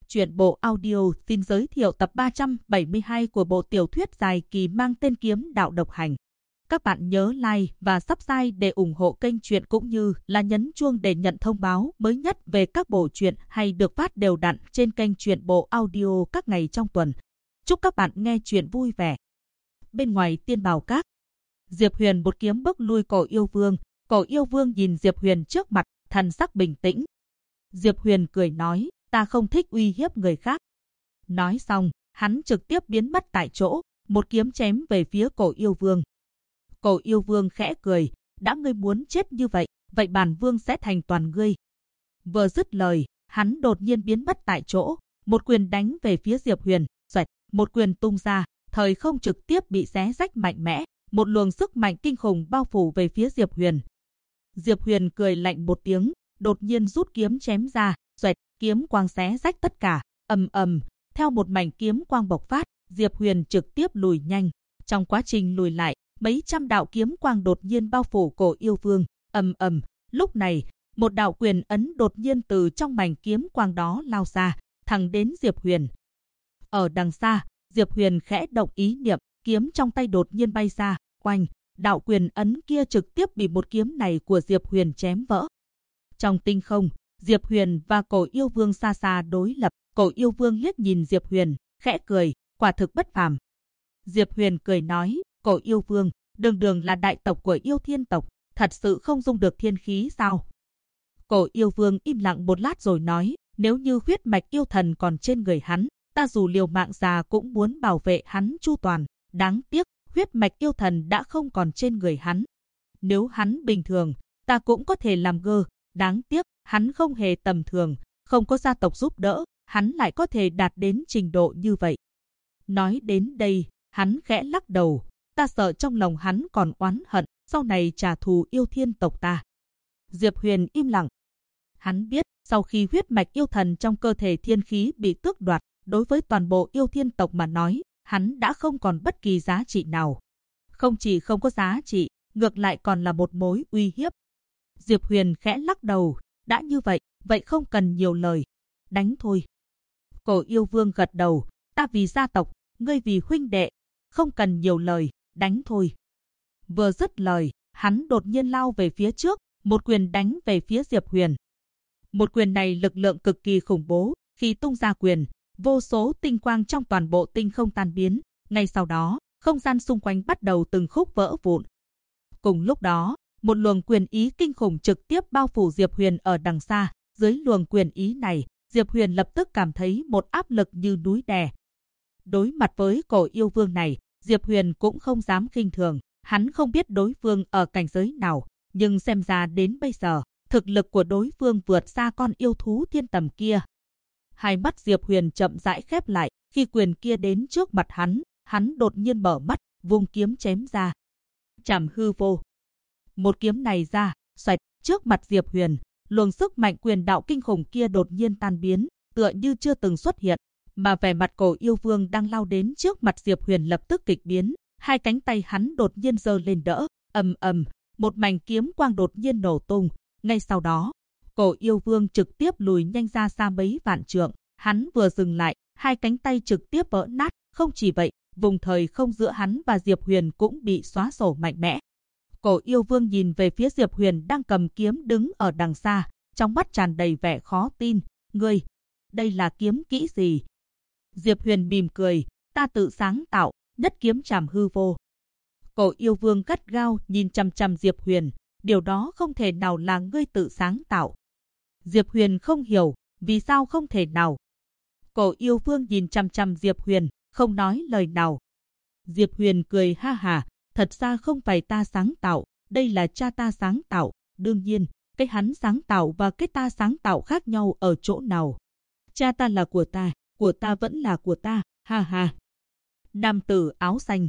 Truyện bộ audio xin giới thiệu tập 372 của bộ tiểu thuyết dài kỳ mang tên Kiếm Đạo Độc Hành. Các bạn nhớ like và subscribe để ủng hộ kênh truyện cũng như là nhấn chuông để nhận thông báo mới nhất về các bộ truyện hay được phát đều đặn trên kênh truyện bộ audio các ngày trong tuần. Chúc các bạn nghe truyện vui vẻ. Bên ngoài Tiên Bảo Các, Diệp Huyền một kiếm bức lui Cổ Yêu Vương. Cổ Yêu Vương nhìn Diệp Huyền trước mặt, thần sắc bình tĩnh. Diệp Huyền cười nói, ta không thích uy hiếp người khác. Nói xong, hắn trực tiếp biến mất tại chỗ, một kiếm chém về phía Cổ Yêu Vương. Cổ Yêu Vương khẽ cười, đã ngươi muốn chết như vậy, vậy bản vương sẽ thành toàn ngươi. Vừa dứt lời, hắn đột nhiên biến mất tại chỗ, một quyền đánh về phía Diệp Huyền, xoẹt, một quyền tung ra, thời không trực tiếp bị xé rách mạnh mẽ, một luồng sức mạnh kinh khủng bao phủ về phía Diệp Huyền. Diệp Huyền cười lạnh một tiếng, đột nhiên rút kiếm chém ra, xoẹt, kiếm quang xé rách tất cả, ầm ầm, theo một mảnh kiếm quang bộc phát, Diệp Huyền trực tiếp lùi nhanh. Trong quá trình lùi lại, mấy trăm đạo kiếm quang đột nhiên bao phủ Cổ Yêu Vương, ầm ầm, lúc này, một đạo quyền ấn đột nhiên từ trong mảnh kiếm quang đó lao ra, thẳng đến Diệp Huyền. Ở đằng xa, Diệp Huyền khẽ động ý niệm, kiếm trong tay đột nhiên bay ra, oanh, đạo quyền ấn kia trực tiếp bị một kiếm này của Diệp Huyền chém vỡ. Trong tinh không, Diệp Huyền và Cổ Yêu Vương xa xa đối lập, Cổ Yêu Vương liếc nhìn Diệp Huyền, khẽ cười, quả thực bất phàm. Diệp Huyền cười nói, Cổ Yêu Vương, đường đường là đại tộc của Yêu Thiên tộc, thật sự không dung được thiên khí sao? Cổ Yêu Vương im lặng một lát rồi nói, nếu như huyết mạch yêu thần còn trên người hắn, ta dù liều mạng già cũng muốn bảo vệ hắn chu toàn, đáng tiếc, huyết mạch yêu thần đã không còn trên người hắn. Nếu hắn bình thường, ta cũng có thể làm gơ, đáng tiếc, hắn không hề tầm thường, không có gia tộc giúp đỡ, hắn lại có thể đạt đến trình độ như vậy. Nói đến đây, hắn khẽ lắc đầu, ta sợ trong lòng hắn còn oán hận, sau này trả thù Yêu Thiên tộc ta. Diệp Huyền im lặng. Hắn biết, sau khi huyết mạch yêu thần trong cơ thể thiên khí bị tước đoạt, đối với toàn bộ Yêu Thiên tộc mà nói, hắn đã không còn bất kỳ giá trị nào. Không chỉ không có giá trị, ngược lại còn là một mối uy hiếp. Diệp Huyền khẽ lắc đầu, đã như vậy, vậy không cần nhiều lời. Đánh thôi. Cổ Yêu Vương gật đầu, ta vì gia tộc, ngươi vì huynh đệ, không cần nhiều lời, đánh thôi. Vừa dứt lời, hắn đột nhiên lao về phía trước, một quyền đánh về phía Diệp Huyền. Một quyền này lực lượng cực kỳ khủng bố, khi tung ra quyền, vô số tinh quang trong toàn bộ tinh không tan biến, ngay sau đó, không gian xung quanh bắt đầu từng khúc vỡ vụn. Cùng lúc đó, một luồng quyền ý kinh khủng trực tiếp bao phủ Diệp Huyền ở đằng xa, dưới luồng quyền ý này, Diệp Huyền lập tức cảm thấy một áp lực như núi đè. Đối mặt với Cổ Yêu Vương này, Diệp Huyền cũng không dám khinh thường, hắn không biết đối phương ở cảnh giới nào, nhưng xem ra đến bây giờ, thực lực của đối phương vượt xa con yêu thú thiên tầm kia. Hai mắt Diệp Huyền chậm rãi khép lại, khi quyền kia đến trước mặt hắn đột nhiên mở mắt, vung kiếm chém ra. Trảm hư vô. Một kiếm này ra, xoẹt, trước mặt Diệp Huyền, luồng sức mạnh quyền đạo kinh khủng kia đột nhiên tan biến, tựa như chưa từng xuất hiện, mà vẻ mặt Cổ Yêu Vương đang lao đến trước mặt Diệp Huyền lập tức kịch biến, hai cánh tay hắn đột nhiên giơ lên đỡ, ầm ầm, một mảnh kiếm quang đột nhiên nổ tung, ngay sau đó, Cổ Yêu Vương trực tiếp lùi nhanh ra xa mấy vạn trượng, hắn vừa dừng lại, hai cánh tay trực tiếp vỡ nát, không chỉ vậy, vùng thời không giữa hắn và Diệp Huyền cũng bị xóa sổ mạnh mẽ. Cổ Yêu Vương nhìn về phía Diệp Huyền đang cầm kiếm đứng ở đằng xa, trong mắt tràn đầy vẻ khó tin, ngươi, đây là kiếm kỹ gì? Diệp Huyền mỉm cười, ta tự sáng tạo, nhất kiếm trảm hư vô. Cổ Yêu Vương gắt gao nhìn chằm chằm Diệp Huyền, điều đó không thể nào là ngươi tự sáng tạo. Diệp Huyền không hiểu, vì sao không thể nào? Cổ Yêu Vương nhìn chằm chằm Diệp Huyền, không nói lời nào. Diệp Huyền cười ha hả, thật ra không phải ta sáng tạo, đây là cha ta sáng tạo, đương nhiên, cái hắn sáng tạo và cái ta sáng tạo khác nhau ở chỗ nào? Cha ta là của ta vẫn là của ta, ha ha. Nam tử áo xanh.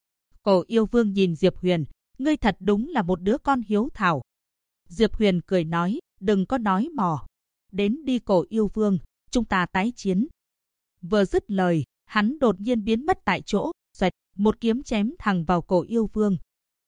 Cổ Yêu Vương nhìn Diệp Huyền, ngươi thật đúng là một đứa con hiếu thảo. Diệp Huyền cười nói, đừng có nói mò. Đến đi Cổ Yêu Vương, chúng ta tái chiến. Vừa dứt lời, hắn đột nhiên biến mất tại chỗ, xoẹt, một kiếm chém thẳng vào Cổ Yêu Vương.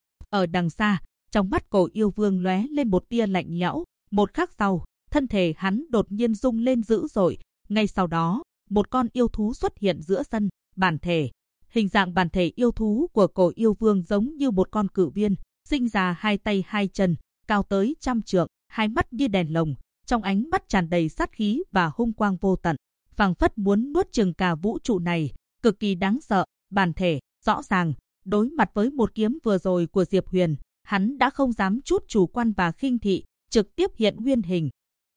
Ở đằng xa, trong mắt Cổ Yêu Vương lóe lên một tia lạnh lẽo, một khắc sau, thân thể hắn đột nhiên rung lên dữ dội, ngay sau đó, một con yêu thú xuất hiện giữa sân, bản thể. Hình dạng bản thể yêu thú của Cổ Yêu Vương giống như một con cự viên, sinh ra hai tay hai chân, cao tới 100 trượng, hai mắt như đèn lồng, trong ánh mắt tràn đầy sát khí và hung quang vô tận, phảng phất muốn nuốt chửng cả vũ trụ này, cực kỳ đáng sợ. Bản thể, rõ ràng, đối mặt với một kiếm vừa rồi của Diệp Huyền, hắn đã không dám chút chủ quan và khinh thị, trực tiếp hiện nguyên hình.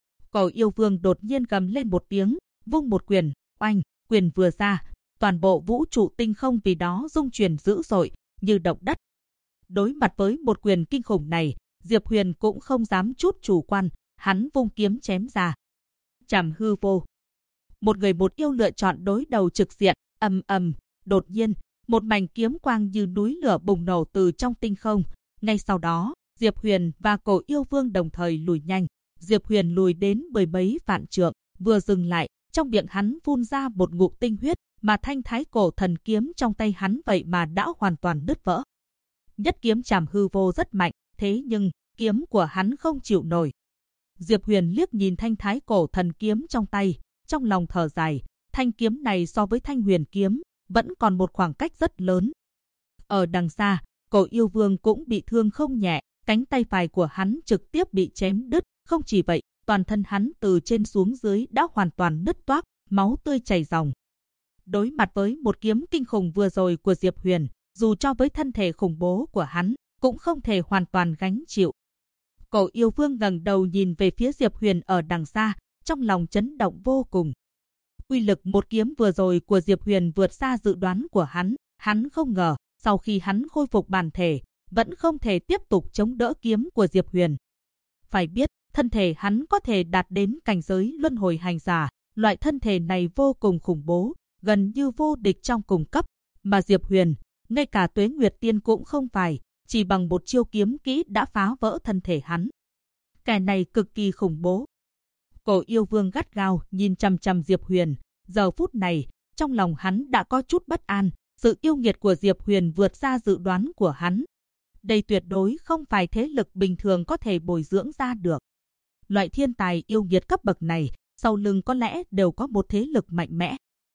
Cổ Yêu Vương đột nhiên gầm lên một tiếng, vung một quyền, oanh, quyền vừa ra, toàn bộ vũ trụ tinh không vì đó rung chuyển dữ dội, như động đất. Đối mặt với một quyền kinh khủng này, Diệp Huyền cũng không dám chút chủ quan, hắn vung kiếm chém ra. Trảm hư vô. Một người một yêu lựa chọn đối đầu trực diện, ầm ầm, đột nhiên, một mảnh kiếm quang như núi lửa bùng nổ từ trong tinh không. Ngay sau đó, Diệp Huyền và Cổ Yêu Vương đồng thời lùi nhanh. Diệp Huyền lùi đến 10 mấy vạn trượng, vừa dừng lại, trong miệng hắn phun ra một ngụm tinh huyết, mà thanh thái cổ thần kiếm trong tay hắn vậy mà đã hoàn toàn nứt vỡ. Nhất kiếm trảm hư vô rất mạnh, thế nhưng kiếm của hắn không chịu nổi. Diệp Huyền liếc nhìn thanh thái cổ thần kiếm trong tay, trong lòng thở dài, thanh kiếm này so với thanh huyền kiếm vẫn còn một khoảng cách rất lớn. Ở đằng xa, Cổ Yêu Vương cũng bị thương không nhẹ, cánh tay phải của hắn trực tiếp bị chém đứt, không chỉ vậy, toàn thân hắn từ trên xuống dưới đã hoàn toàn nứt toác, máu tươi chảy ròng. Đối mặt với một kiếm kinh khủng vừa rồi của Diệp Huyền, dù cho với thân thể khủng bố của hắn, cũng không thể hoàn toàn gánh chịu. Cổ Yêu Vương ngẩng đầu nhìn về phía Diệp Huyền ở đằng xa, trong lòng chấn động vô cùng. Uy lực một kiếm vừa rồi của Diệp Huyền vượt xa dự đoán của hắn không ngờ, sau khi hắn khôi phục bản thể, vẫn không thể tiếp tục chống đỡ kiếm của Diệp Huyền. Phải biết, thân thể hắn có thể đạt đến cảnh giới luân hồi hành giả, loại thân thể này vô cùng khủng bố, gần như vô địch trong cùng cấp, mà Diệp Huyền, ngay cả Tuế Nguyệt Tiên cũng không phải, chỉ bằng một chiêu kiếm kỹ đã phá vỡ thân thể hắn. Kẻ này cực kỳ khủng bố. Cổ Yêu Vương gắt gao nhìn chằm chằm Diệp Huyền, giờ phút này, trong lòng hắn đã có chút bất an, sự yêu nghiệt của Diệp Huyền vượt xa dự đoán của hắn. Đây tuyệt đối không phải thế lực bình thường có thể bồi dưỡng ra được. Loại thiên tài yêu nghiệt cấp bậc này, sau lưng có lẽ đều có một thế lực mạnh mẽ.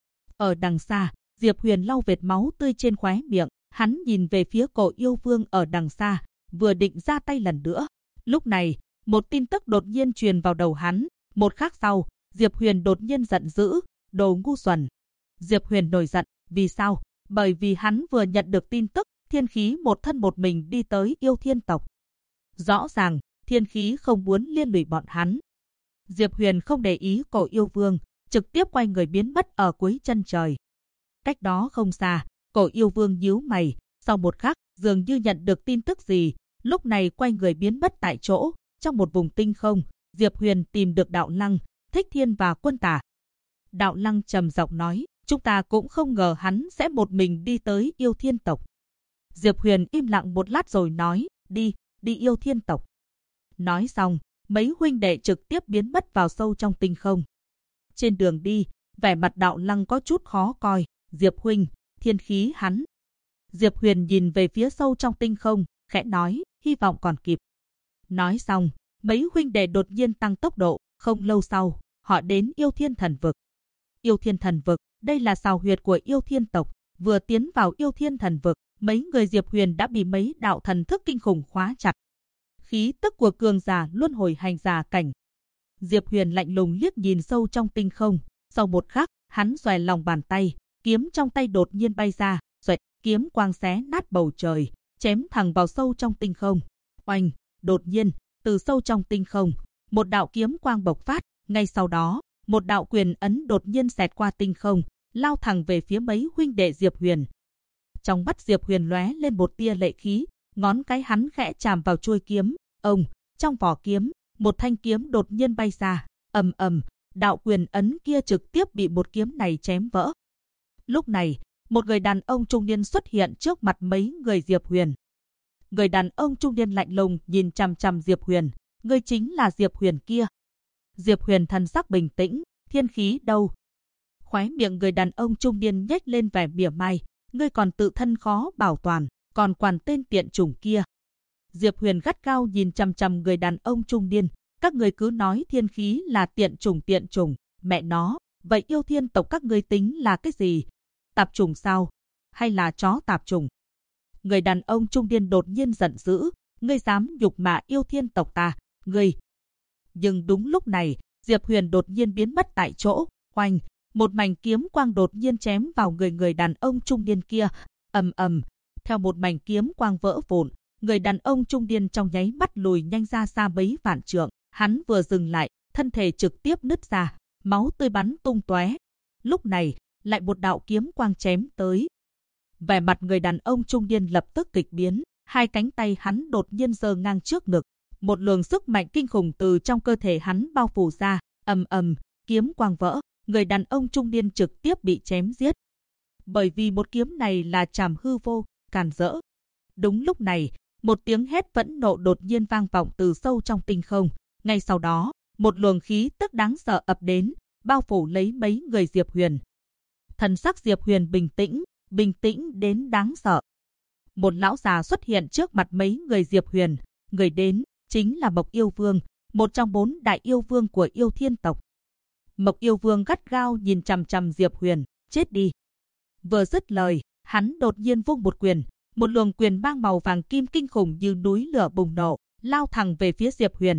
Ở đằng xa, Diệp Huyền lau vệt máu tươi trên khóe miệng, hắn nhìn về phía Cổ Yêu Vương ở đằng xa, vừa định ra tay lần nữa. Lúc này, một tin tức đột nhiên truyền vào đầu hắn, một khắc sau, Diệp Huyền đột nhiên giận dữ, đồ ngu xuẩn. Diệp Huyền nổi giận, vì sao? Bởi vì hắn vừa nhận được tin tức, Thiên Khí một thân một mình đi tới Yêu Thiên tộc. Rõ ràng, Thiên Khí không muốn liên lụy bọn hắn. Diệp Huyền không để ý Cổ Yêu Vương, trực tiếp quay người biến mất ở cuối chân trời. Cách đó không xa, Cổ Yêu Vương nhíu mày, sau một khắc, dường như nhận được tin tức gì, lúc này quay người biến mất tại chỗ. Trong một vùng tinh không, Diệp Huyền tìm được Đạo Lăng, Thích Thiên và Quân Tả. Đạo Lăng trầm giọng nói, chúng ta cũng không ngờ hắn sẽ một mình đi tới Yêu Thiên tộc. Diệp Huyền im lặng một lát rồi nói, đi Yêu Thiên tộc. Nói xong, mấy huynh đệ trực tiếp biến mất vào sâu trong tinh không. Trên đường đi, vẻ mặt Đạo Lăng có chút khó coi, Diệp huynh, Thiên Khí hắn. Diệp Huyền nhìn về phía sâu trong tinh không, khẽ nói, hy vọng còn kịp. Nói xong, mấy huynh đệ đột nhiên tăng tốc độ, không lâu sau, họ đến Yêu Thiên thần vực. Yêu Thiên thần vực, đây là sào huyệt của Yêu Thiên tộc, vừa tiến vào Yêu Thiên thần vực, mấy người Diệp Huyền đã bị mấy đạo thần thức kinh khủng khóa chặt. Khí tức của cường giả luân hồi hành giả cảnh. Diệp Huyền lạnh lùng liếc nhìn sâu trong tinh không, sau một khắc, hắn xòe lòng bàn tay, kiếm trong tay đột nhiên bay ra, xoẹt, kiếm quang xé nát bầu trời, chém thẳng vào sâu trong tinh không. Oanh, đột nhiên, từ sâu trong tinh không, một đạo kiếm quang bộc phát, ngay sau đó, một đạo quyền ấn đột nhiên xẹt qua tinh không, lao thẳng về phía mấy huynh đệ Diệp Huyền. Trong mắt Diệp Huyền lóe lên một tia lệ khí, ngón cái hắn khẽ chạm vào chuôi kiếm, trong vỏ kiếm, một thanh kiếm đột nhiên bay ra, ầm ầm, đạo quyền ấn kia trực tiếp bị một kiếm này chém vỡ. Lúc này, một người đàn ông trung niên xuất hiện trước mặt mấy người Diệp Huyền. Người đàn ông trung niên lạnh lùng nhìn chằm chằm Diệp Huyền, ngươi chính là Diệp Huyền kia. Diệp Huyền thần sắc bình tĩnh, Thiên Khí đâu? Khóe miệng người đàn ông trung niên nhếch lên vẻ mỉa mai, ngươi còn tự thân khó bảo toàn, còn quản tên tiện chủng kia. Diệp Huyền gắt gao nhìn chằm chằm người đàn ông trung niên, các người cứ nói Thiên Khí là tiện chủng, mẹ nó, vậy yêu thiên tộc các ngươi tính là cái gì? Tạp chủng sao? Hay là chó tạp chủng? Người đàn ông trung niên đột nhiên giận dữ, ngươi dám nhục mạ yêu thiên tộc ta, ngươi. Nhưng đúng lúc này, Diệp Huyền đột nhiên biến mất tại chỗ, oanh, một mảnh kiếm quang đột nhiên chém vào người đàn ông trung niên kia, ầm ầm, theo một mảnh kiếm quang vỡ vụn, người đàn ông trung niên trong nháy mắt lùi nhanh ra xa mấy vạn trượng, hắn vừa dừng lại, thân thể trực tiếp nứt ra, máu tươi bắn tung tóe. Lúc này, lại một đạo kiếm quang chém tới. Vẻ mặt người đàn ông trung niên lập tức kịch biến, hai cánh tay hắn đột nhiên giơ ngang trước ngực, một luồng sức mạnh kinh khủng từ trong cơ thể hắn bao phủ ra, ầm ầm, kiếm quang vỡ, người đàn ông trung niên trực tiếp bị chém giết. Bởi vì một kiếm này là trảm hư vô, càn rỡ. Đúng lúc này, một tiếng hét phẫn nộ đột nhiên vang vọng từ sâu trong tinh không, ngay sau đó, một luồng khí tức đáng sợ ập đến, bao phủ lấy mấy người Diệp Huyền. Thần sắc Diệp Huyền bình tĩnh đến đáng sợ. Một lão già xuất hiện trước mặt mấy người Diệp Huyền, người đến chính là Mộc Yêu Vương, một trong 4 đại yêu vương của yêu thiên tộc. Mộc Yêu Vương gắt gao nhìn chằm chằm Diệp Huyền, chết đi. Vừa dứt lời, hắn đột nhiên vung một quyền, một luồng quyền mang màu vàng kim kinh khủng như núi lửa bùng nổ, lao thẳng về phía Diệp Huyền.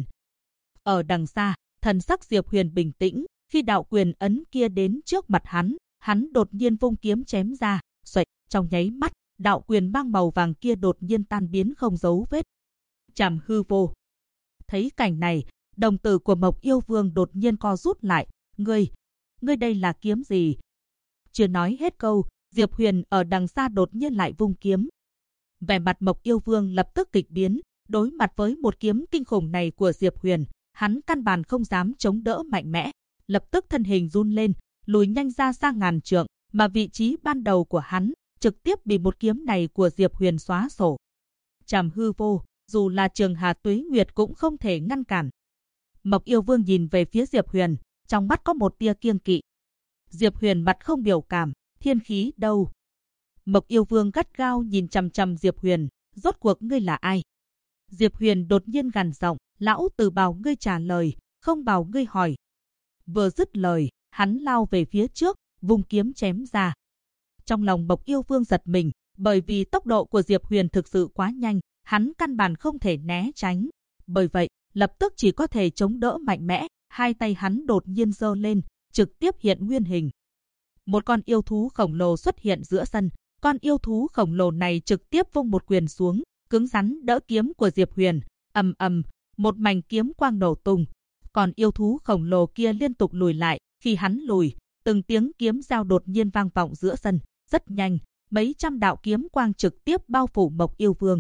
Ở đằng xa, thần sắc Diệp Huyền bình tĩnh, khi đạo quyền ấn kia đến trước mặt hắn đột nhiên vung kiếm chém ra, xoạch, trong nháy mắt, đạo quyền mang màu vàng kia đột nhiên tan biến không dấu vết. Trảm hư vô. Thấy cảnh này, đồng tử của Mộc Yêu Vương đột nhiên co rút lại, ngươi đây là kiếm gì? Chưa nói hết câu, Diệp Huyền ở đằng xa đột nhiên lại vung kiếm. Vẻ mặt Mộc Yêu Vương lập tức kịch biến, đối mặt với một kiếm kinh khủng này của Diệp Huyền, hắn căn bản không dám chống đỡ mạnh mẽ, lập tức thân hình run lên, lùi nhanh ra xa ngàn trượng, mà vị trí ban đầu của hắn trực tiếp bị một kiếm này của Diệp Huyền xóa sổ. Trảm hư vô, dù là Trường Hà Tuế Nguyệt cũng không thể ngăn cản. Mộc Yêu Vương nhìn về phía Diệp Huyền, trong mắt có một tia kiêng kỵ. Diệp Huyền mặt không biểu cảm, thiên khí đâu? Mộc Yêu Vương gắt gao nhìn chằm chằm Diệp Huyền, rốt cuộc ngươi là ai? Diệp Huyền đột nhiên gằn giọng, lão tử bảo ngươi trả lời, không bảo ngươi hỏi. Vừa dứt lời, hắn lao về phía trước, vung kiếm chém ra. Trong lòng Mộc Yêu Vương giật mình, bởi vì tốc độ của Diệp Huyền thực sự quá nhanh, hắn căn bản không thể né tránh. Bởi vậy, lập tức chỉ có thể chống đỡ mạnh mẽ, hai tay hắn đột nhiên giơ lên, trực tiếp hiện nguyên hình. Một con yêu thú khổng lồ xuất hiện giữa sân, con yêu thú khổng lồ này trực tiếp vung một quyền xuống, cứng rắn đỡ kiếm của Diệp Huyền, ầm ầm, một mảnh kiếm quang nổ tung. Còn yêu thú khổng lồ kia liên tục lùi lại, khi hắn lùi, từng tiếng kiếm giao đột nhiên vang vọng giữa sân, rất nhanh, mấy trăm đạo kiếm quang trực tiếp bao phủ Mộc Yêu Vương.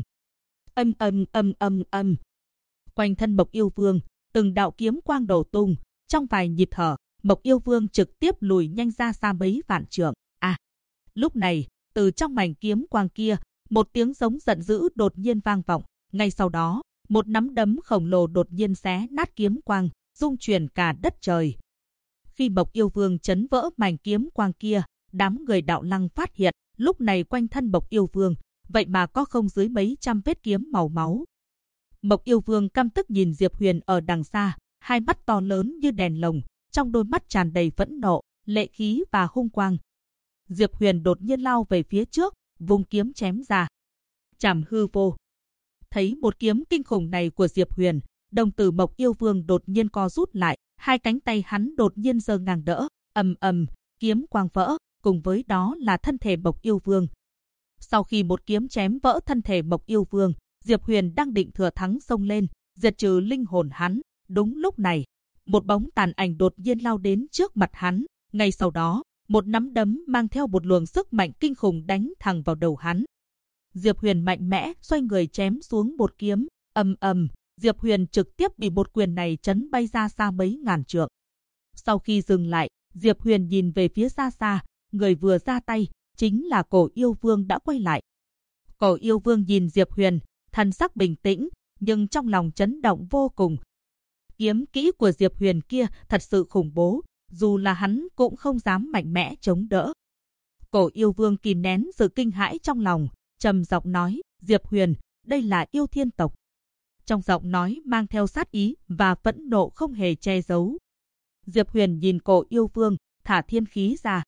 Âm. Quanh thân Mộc Yêu Vương, từng đạo kiếm quang đổ tung, trong vài nhịp thở, Mộc Yêu Vương trực tiếp lùi nhanh ra xa mấy vạn trượng. Lúc này, từ trong mảnh kiếm quang kia, một tiếng giống giận dữ đột nhiên vang vọng, ngay sau đó, một nắm đấm khổng lồ đột nhiên xé nát kiếm quang, rung chuyển cả đất trời. Khi Mộc Yêu Vương chấn vỡ mảnh kiếm quang kia, đám người Đạo Lăng phát hiện, lúc này quanh thân Mộc Yêu Vương, vậy mà có không dưới mấy trăm vết kiếm màu máu. Mộc Yêu Vương căm tức nhìn Diệp Huyền ở đằng xa, hai mắt to lớn như đèn lồng, trong đôi mắt tràn đầy phẫn nộ, lệ khí và hung quang. Diệp Huyền đột nhiên lao về phía trước, vung kiếm chém ra. Trảm hư vô. Thấy một kiếm kinh khủng này của Diệp Huyền, đồng tử Mộc Yêu Vương đột nhiên co rút lại, hai cánh tay hắn đột nhiên giơ ngang đỡ, ầm, kiếm quang vỡ, cùng với đó là thân thể Mộc Yêu Vương. Sau khi một kiếm chém vỡ thân thể Mộc Yêu Vương, Diệp Huyền đang định thừa thắng xông lên, diệt trừ linh hồn hắn. Đúng lúc này, một bóng tàn ảnh đột nhiên lao đến trước mặt hắn, ngay sau đó, một nắm đấm mang theo một luồng sức mạnh kinh khủng đánh thẳng vào đầu hắn. Diệp Huyền mạnh mẽ xoay người chém xuống một kiếm, ầm, Diệp Huyền trực tiếp bị một quyền này chấn bay ra xa mấy ngàn trượng. Sau khi dừng lại, Diệp Huyền nhìn về phía xa xa, người vừa ra tay chính là Cổ Yêu Vương đã quay lại. Cổ Yêu Vương nhìn Diệp Huyền, thần sắc bình tĩnh, nhưng trong lòng chấn động vô cùng. Kiếm kỹ của Diệp Huyền kia thật sự khủng bố, dù là hắn cũng không dám mạnh mẽ chống đỡ. Cổ Yêu Vương kìm nén sự kinh hãi trong lòng, trầm giọng nói, Diệp Huyền, đây là yêu thiên tộc. Trong giọng nói mang theo sát ý và phẫn nộ không hề che giấu. Diệp Huyền nhìn Cổ Yêu Vương, thả thiên khí ra.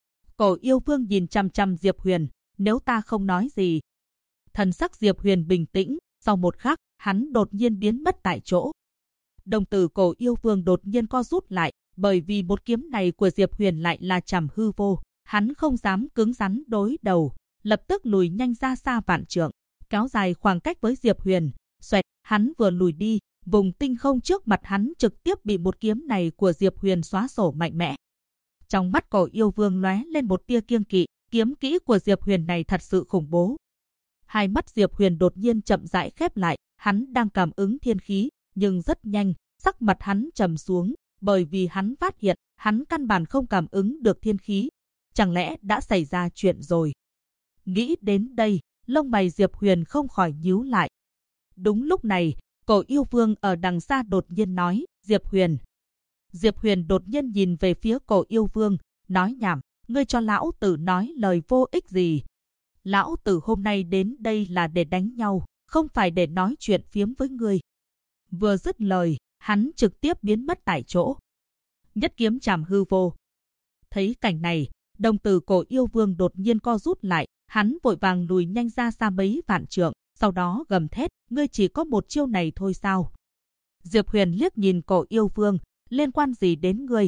Cổ yêu vương nhìn chằm chằm Diệp Huyền, nếu ta không nói gì. Thần sắc Diệp Huyền bình tĩnh, sau một khắc, hắn đột nhiên biến mất tại chỗ. Đồng tử cổ yêu vương đột nhiên co rút lại, bởi vì một kiếm này của Diệp Huyền lại là chảm hư vô, hắn không dám cứng rắn đối đầu, lập tức lùi nhanh ra xa vạn trượng, kéo dài khoảng cách với Diệp Huyền. Xoẹt, hắn vừa lùi đi, vùng tinh không trước mặt hắn trực tiếp bị một kiếm này của Diệp Huyền xóa sổ mạnh mẽ. Trong mắt cổ yêu vương lóe lên một tia kiêng kỵ, kiếm kỹ của Diệp Huyền này thật sự khủng bố. Hai mắt Diệp Huyền đột nhiên chậm rãi khép lại, hắn đang cảm ứng thiên khí, nhưng rất nhanh, sắc mặt hắn trầm xuống, bởi vì hắn phát hiện, hắn căn bản không cảm ứng được thiên khí. Chẳng lẽ đã xảy ra chuyện rồi? Nghĩ đến đây, lông mày Diệp Huyền không khỏi nhíu lại. Đúng lúc này, cổ yêu vương ở đằng xa đột nhiên nói, Diệp Huyền. Diệp Huyền đột nhiên nhìn về phía cổ yêu vương, nói nhảm, ngươi cho lão tử nói lời vô ích gì. Lão tử hôm nay đến đây là để đánh nhau, không phải để nói chuyện phiếm với ngươi. Vừa dứt lời, hắn trực tiếp biến mất tại chỗ. Nhất kiếm chảm hư vô. Thấy cảnh này, đồng tử cổ yêu vương đột nhiên co rút lại, hắn vội vàng lùi nhanh ra xa mấy vạn trượng, sau đó gầm thét, ngươi chỉ có một chiêu này thôi sao? Diệp Huyền liếc nhìn cổ yêu vương, liên quan gì đến ngươi?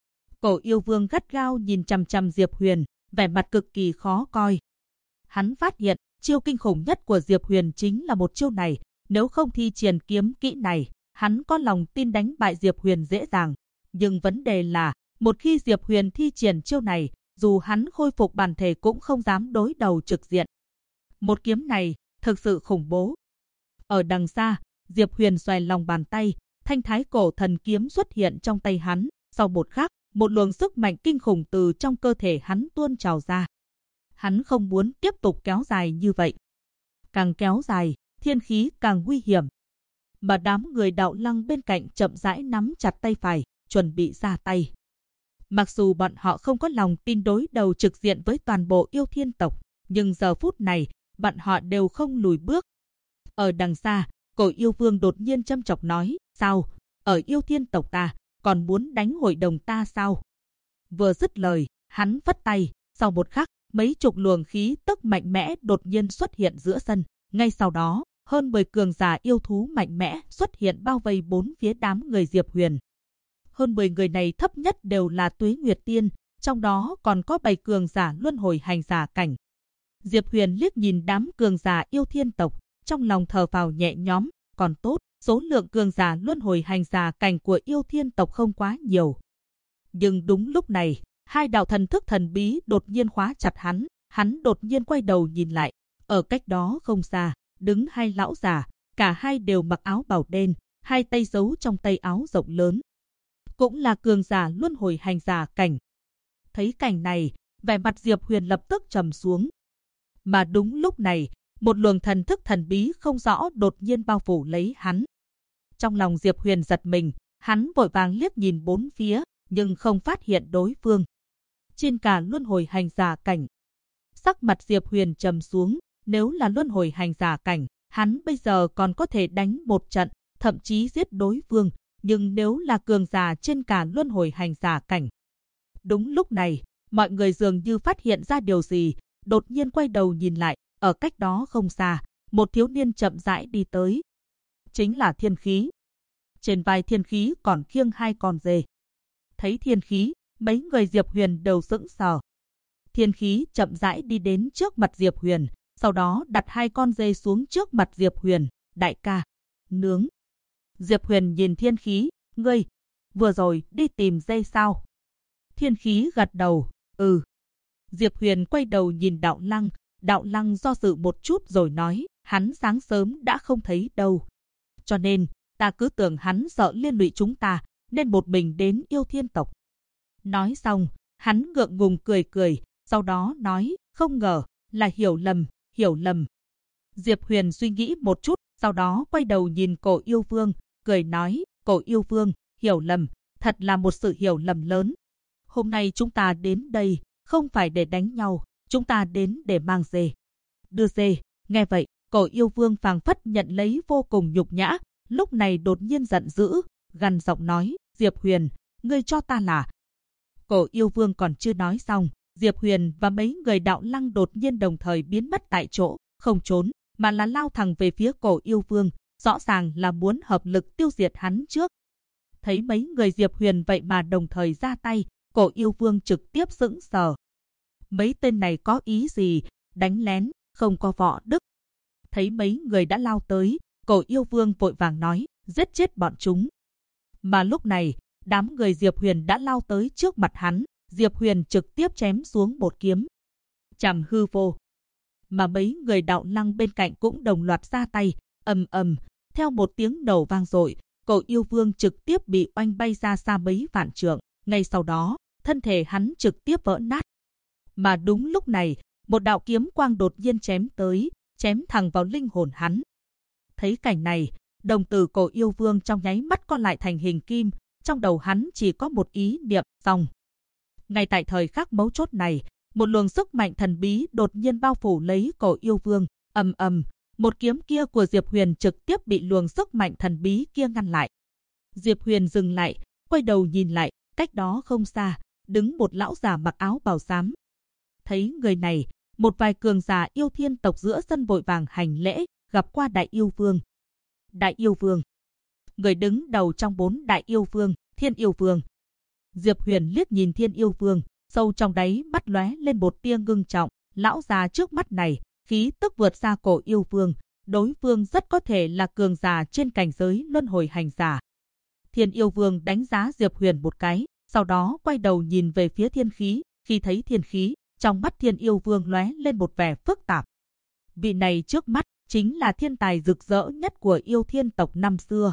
Cổ yêu vương gắt gao nhìn chằm chằm Diệp Huyền, vẻ mặt cực kỳ khó coi. Hắn phát hiện, chiêu kinh khủng nhất của Diệp Huyền chính là một chiêu này, nếu không thi triển kiếm kỹ này, hắn có lòng tin đánh bại Diệp Huyền dễ dàng. Nhưng vấn đề là, một khi Diệp Huyền thi triển chiêu này, dù hắn khôi phục bản thể cũng không dám đối đầu trực diện. Một kiếm này, thực sự khủng bố. Ở đằng xa, Diệp Huyền xoay lòng bàn tay, thanh thái cổ thần kiếm xuất hiện trong tay hắn. Sau một khắc, một luồng sức mạnh kinh khủng từ trong cơ thể hắn tuôn trào ra. Hắn không muốn tiếp tục kéo dài như vậy. Càng kéo dài, thiên khí càng nguy hiểm. Mà đám người Đạo Lăng bên cạnh chậm rãi nắm chặt tay phải, chuẩn bị ra tay. Mặc dù bọn họ không có lòng tin đối đầu trực diện với toàn bộ yêu thiên tộc, nhưng giờ phút này, bọn họ đều không lùi bước. Ở đằng xa, cổ yêu vương đột nhiên châm chọc nói, sao, ở yêu thiên tộc ta, còn muốn đánh hội đồng ta sao? Vừa dứt lời, hắn phất tay, sau một khắc, mấy chục luồng khí tức mạnh mẽ đột nhiên xuất hiện giữa sân. Ngay sau đó, hơn 10 cường giả yêu thú mạnh mẽ xuất hiện bao vây bốn phía đám người Diệp Huyền. Hơn 10 người này thấp nhất đều là Tuế Nguyệt Tiên, trong đó còn có 7 cường giả luân hồi hành giả cảnh. Diệp Huyền liếc nhìn đám cường giả yêu thiên tộc, trong lòng thở phào nhẹ nhõm, còn tốt, số lượng cường giả luân hồi hành giả cảnh của yêu thiên tộc không quá nhiều. Nhưng đúng lúc này, hai đạo thần thức thần bí đột nhiên khóa chặt hắn đột nhiên quay đầu nhìn lại, ở cách đó không xa, đứng hai lão già, cả hai đều mặc áo bào đen, hai tay giấu trong tay áo rộng lớn. Cũng là cường giả luân hồi hành giả cảnh. Thấy cảnh này, vẻ mặt Diệp Huyền lập tức trầm xuống. Mà đúng lúc này, một luồng thần thức thần bí không rõ đột nhiên bao phủ lấy hắn. Trong lòng Diệp Huyền giật mình, hắn vội vàng liếc nhìn bốn phía, nhưng không phát hiện đối phương. Trên cả luân hồi hành giả cảnh. Sắc mặt Diệp Huyền trầm xuống, nếu là luân hồi hành giả cảnh, hắn bây giờ còn có thể đánh một trận, thậm chí giết đối phương. Nhưng nếu là cường giả trên cả luân hồi hành giả cảnh. Đúng lúc này, mọi người dường như phát hiện ra điều gì, đột nhiên quay đầu nhìn lại, ở cách đó không xa, một thiếu niên chậm rãi đi tới. Chính là thiên khí. Trên vai thiên khí còn khiêng hai con dê. Thấy thiên khí, mấy người Diệp Huyền đều sững sờ. Thiên khí chậm rãi đi đến trước mặt Diệp Huyền, sau đó đặt hai con dê xuống trước mặt Diệp Huyền. Đại ca, nướng. Diệp Huyền nhìn thiên khí, ngươi, vừa rồi đi tìm dê sao? Thiên khí gật đầu, ừ. Diệp Huyền quay đầu nhìn Đạo Lăng do dự một chút rồi nói, hắn sáng sớm đã không thấy đâu. Cho nên, ta cứ tưởng hắn sợ liên lụy chúng ta, nên một mình đến yêu thiên tộc. Nói xong, hắn ngượng ngùng cười, sau đó nói, không ngờ, là hiểu lầm. Diệp Huyền suy nghĩ một chút, sau đó quay đầu nhìn cổ yêu vương, cười nói, cổ yêu vương, hiểu lầm, thật là một sự hiểu lầm lớn. Hôm nay chúng ta đến đây, không phải để đánh nhau, chúng ta đến để mang dê. Đưa dê, nghe vậy, cổ yêu vương phảng phất nhận lấy vô cùng nhục nhã, lúc này đột nhiên giận dữ, gằn giọng nói, Diệp Huyền, ngươi cho ta là. Cổ Yêu Vương còn chưa nói xong, Diệp Huyền và mấy người Đạo Lăng đột nhiên đồng thời biến mất tại chỗ, không trốn, mà là lao thẳng về phía Cổ Yêu Vương, rõ ràng là muốn hợp lực tiêu diệt hắn trước. Thấy mấy người Diệp Huyền vậy mà đồng thời ra tay, Cổ Yêu Vương trực tiếp sững sờ. Mấy tên này có ý gì, đánh lén, không có võ đức. Thấy mấy người đã lao tới, Cổ Yêu Vương vội vàng nói, giết chết bọn chúng. Mà lúc này, đám người Diệp Huyền đã lao tới trước mặt hắn, Diệp Huyền trực tiếp chém xuống một kiếm. Chằm hư vô. Mà mấy người Đạo Lăng bên cạnh cũng đồng loạt ra tay, ầm ầm, theo một tiếng nổ vang dội, Cổ Yêu Vương trực tiếp bị oanh bay ra xa mấy vạn trượng, ngay sau đó, thân thể hắn trực tiếp vỡ nát. Mà đúng lúc này, một đạo kiếm quang đột nhiên chém tới, chém thẳng vào linh hồn hắn. Thấy cảnh này, đồng tử Cổ Yêu Vương trong nháy mắt co lại thành hình kim, trong đầu hắn chỉ có một ý niệm, xong. Ngay tại thời khắc mấu chốt này, một luồng sức mạnh thần bí đột nhiên bao phủ lấy Cổ Yêu Vương, ầm ầm, một kiếm kia của Diệp Huyền trực tiếp bị luồng sức mạnh thần bí kia ngăn lại. Diệp Huyền dừng lại, quay đầu nhìn lại, cách đó không xa, đứng một lão già mặc áo bào xám. Thấy người này, một vài cường giả yêu thiên tộc giữa sân vội vàng hành lễ, gặp qua Đại Yêu Vương. Đại Yêu Vương. Người đứng đầu trong 4 Đại Yêu Vương, Thiên Yêu Vương. Diệp Huyền liếc nhìn Thiên Yêu Vương, sâu trong đáy mắt lóe lên một tia ngưng trọng, lão già trước mắt này, khí tức vượt xa Cổ Yêu Vương, đối phương rất có thể là cường giả trên cảnh giới luân hồi hành giả. Thiên Yêu Vương đánh giá Diệp Huyền một cái, sau đó quay đầu nhìn về phía thiên khí, khi thấy thiên khí, trong mắt Thiên Yêu Vương lóe lên một vẻ phức tạp. Vị này trước mắt chính là thiên tài rực rỡ nhất của yêu thiên tộc năm xưa,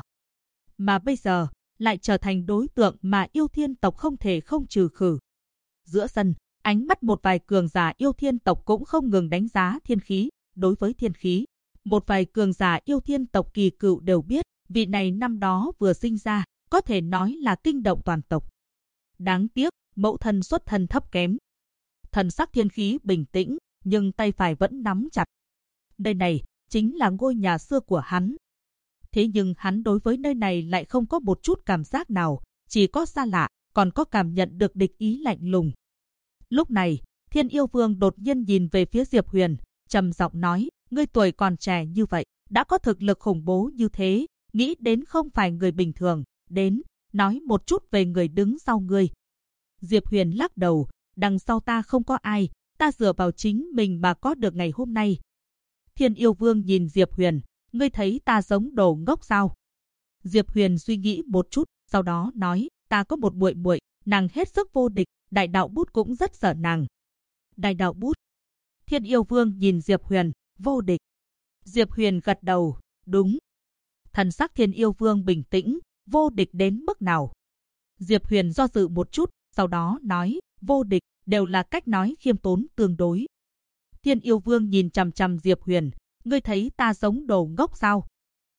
mà bây giờ lại trở thành đối tượng mà yêu thiên tộc không thể không trừ khử. Giữa sân, ánh mắt một vài cường giả yêu thiên tộc cũng không ngừng đánh giá thiên khí. Đối với thiên khí, một vài cường giả yêu thiên tộc kỳ cựu đều biết, vị này năm đó vừa sinh ra, có thể nói là kinh động toàn tộc. Đáng tiếc, mẫu thân xuất thân thấp kém. Thần sắc thiên khí bình tĩnh, nhưng tay phải vẫn nắm chặt. Đây này, chính là ngôi nhà xưa của hắn. Thế nhưng hắn đối với nơi này lại không có một chút cảm giác nào, chỉ có xa lạ, còn có cảm nhận được địch ý lạnh lùng. Lúc này, Thiên Yêu Vương đột nhiên nhìn về phía Diệp Huyền, trầm giọng nói, ngươi tuổi còn trẻ như vậy, đã có thực lực khủng bố như thế, nghĩ đến không phải người bình thường, đến, nói một chút về người đứng sau ngươi. Diệp Huyền lắc đầu, đằng sau ta không có ai, ta dựa vào chính mình mà có được ngày hôm nay. Thiên Yêu Vương nhìn Diệp Huyền, ngươi thấy ta giống đồ ngốc sao? Diệp Huyền suy nghĩ một chút, sau đó nói, ta có một muội muội, nàng hết sức vô địch, Đại Đạo Bút cũng rất sợ nàng. Đại Đạo Bút. Thiên Yêu Vương nhìn Diệp Huyền, vô địch. Diệp Huyền gật đầu, đúng. Thần sắc Thiên Yêu Vương bình tĩnh, vô địch đến mức nào? Diệp Huyền do dự một chút, sau đó nói, vô địch đều là cách nói khiêm tốn tương đối. Thiên Yêu Vương nhìn chằm chằm Diệp Huyền, ngươi thấy ta giống đồ ngốc sao?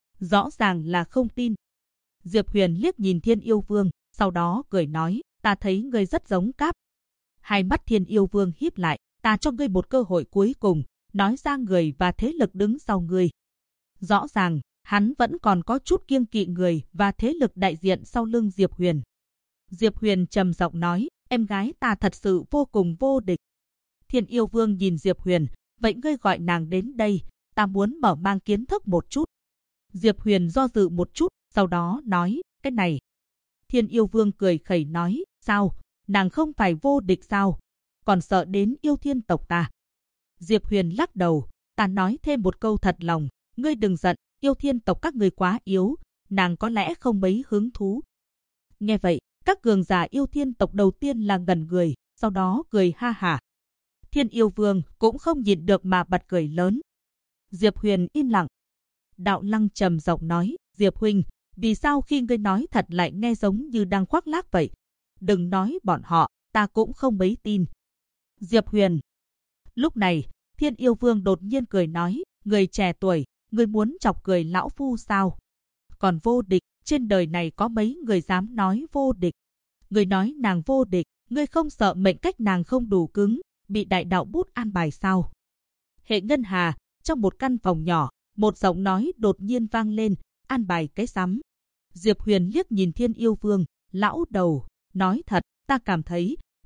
Rõ ràng là không tin. Diệp Huyền liếc nhìn Thiên Yêu Vương, sau đó cười nói, ta thấy ngươi rất giống Cáp. Hai mắt Thiên Yêu Vương híp lại, ta cho ngươi một cơ hội cuối cùng, nói ra người và thế lực đứng sau ngươi. Rõ ràng, hắn vẫn còn có chút kiêng kỵ người và thế lực đại diện sau lưng Diệp Huyền. Diệp Huyền trầm giọng nói, em gái ta thật sự vô cùng vô địch. Thiên Yêu Vương nhìn Diệp Huyền, vậy ngươi gọi nàng đến đây, ta muốn mở mang kiến thức một chút. Diệp Huyền do dự một chút, sau đó nói, cái này. Thiên Yêu Vương cười khẩy nói, sao, nàng không phải vô địch sao, còn sợ đến yêu thiên tộc ta. Diệp Huyền lắc đầu, ta nói thêm một câu thật lòng, ngươi đừng giận, yêu thiên tộc các ngươi quá yếu, nàng có lẽ không mấy hứng thú. Nghe vậy, các cường giả yêu thiên tộc đầu tiên là ngẩn người, sau đó cười ha hả. Thiên Yêu Vương cũng không nhịn được mà bật cười lớn. Diệp Huyền im lặng. Đạo Lăng trầm giọng nói, Diệp huynh, vì sao khi ngươi nói thật lại nghe giống như đang khoác lác vậy? Đừng nói bọn họ, ta cũng không mấy tin. Diệp Huyền. Lúc này, Thiên Yêu Vương đột nhiên cười nói, người trẻ tuổi, ngươi muốn chọc cười lão phu sao? Còn vô địch, trên đời này có mấy người dám nói vô địch? Ngươi nói nàng vô địch, ngươi không sợ mệnh cách nàng không đủ cứng, bị Đại Đạo Bút an bài sao? Hệ Ngân Hà, trong một căn phòng nhỏ, một giọng nói đột nhiên vang lên, an bài cái rắm. Diệp Huyền liếc nhìn Thiên Yêu Vương, lão đầu, nói thật, ta cảm thấy,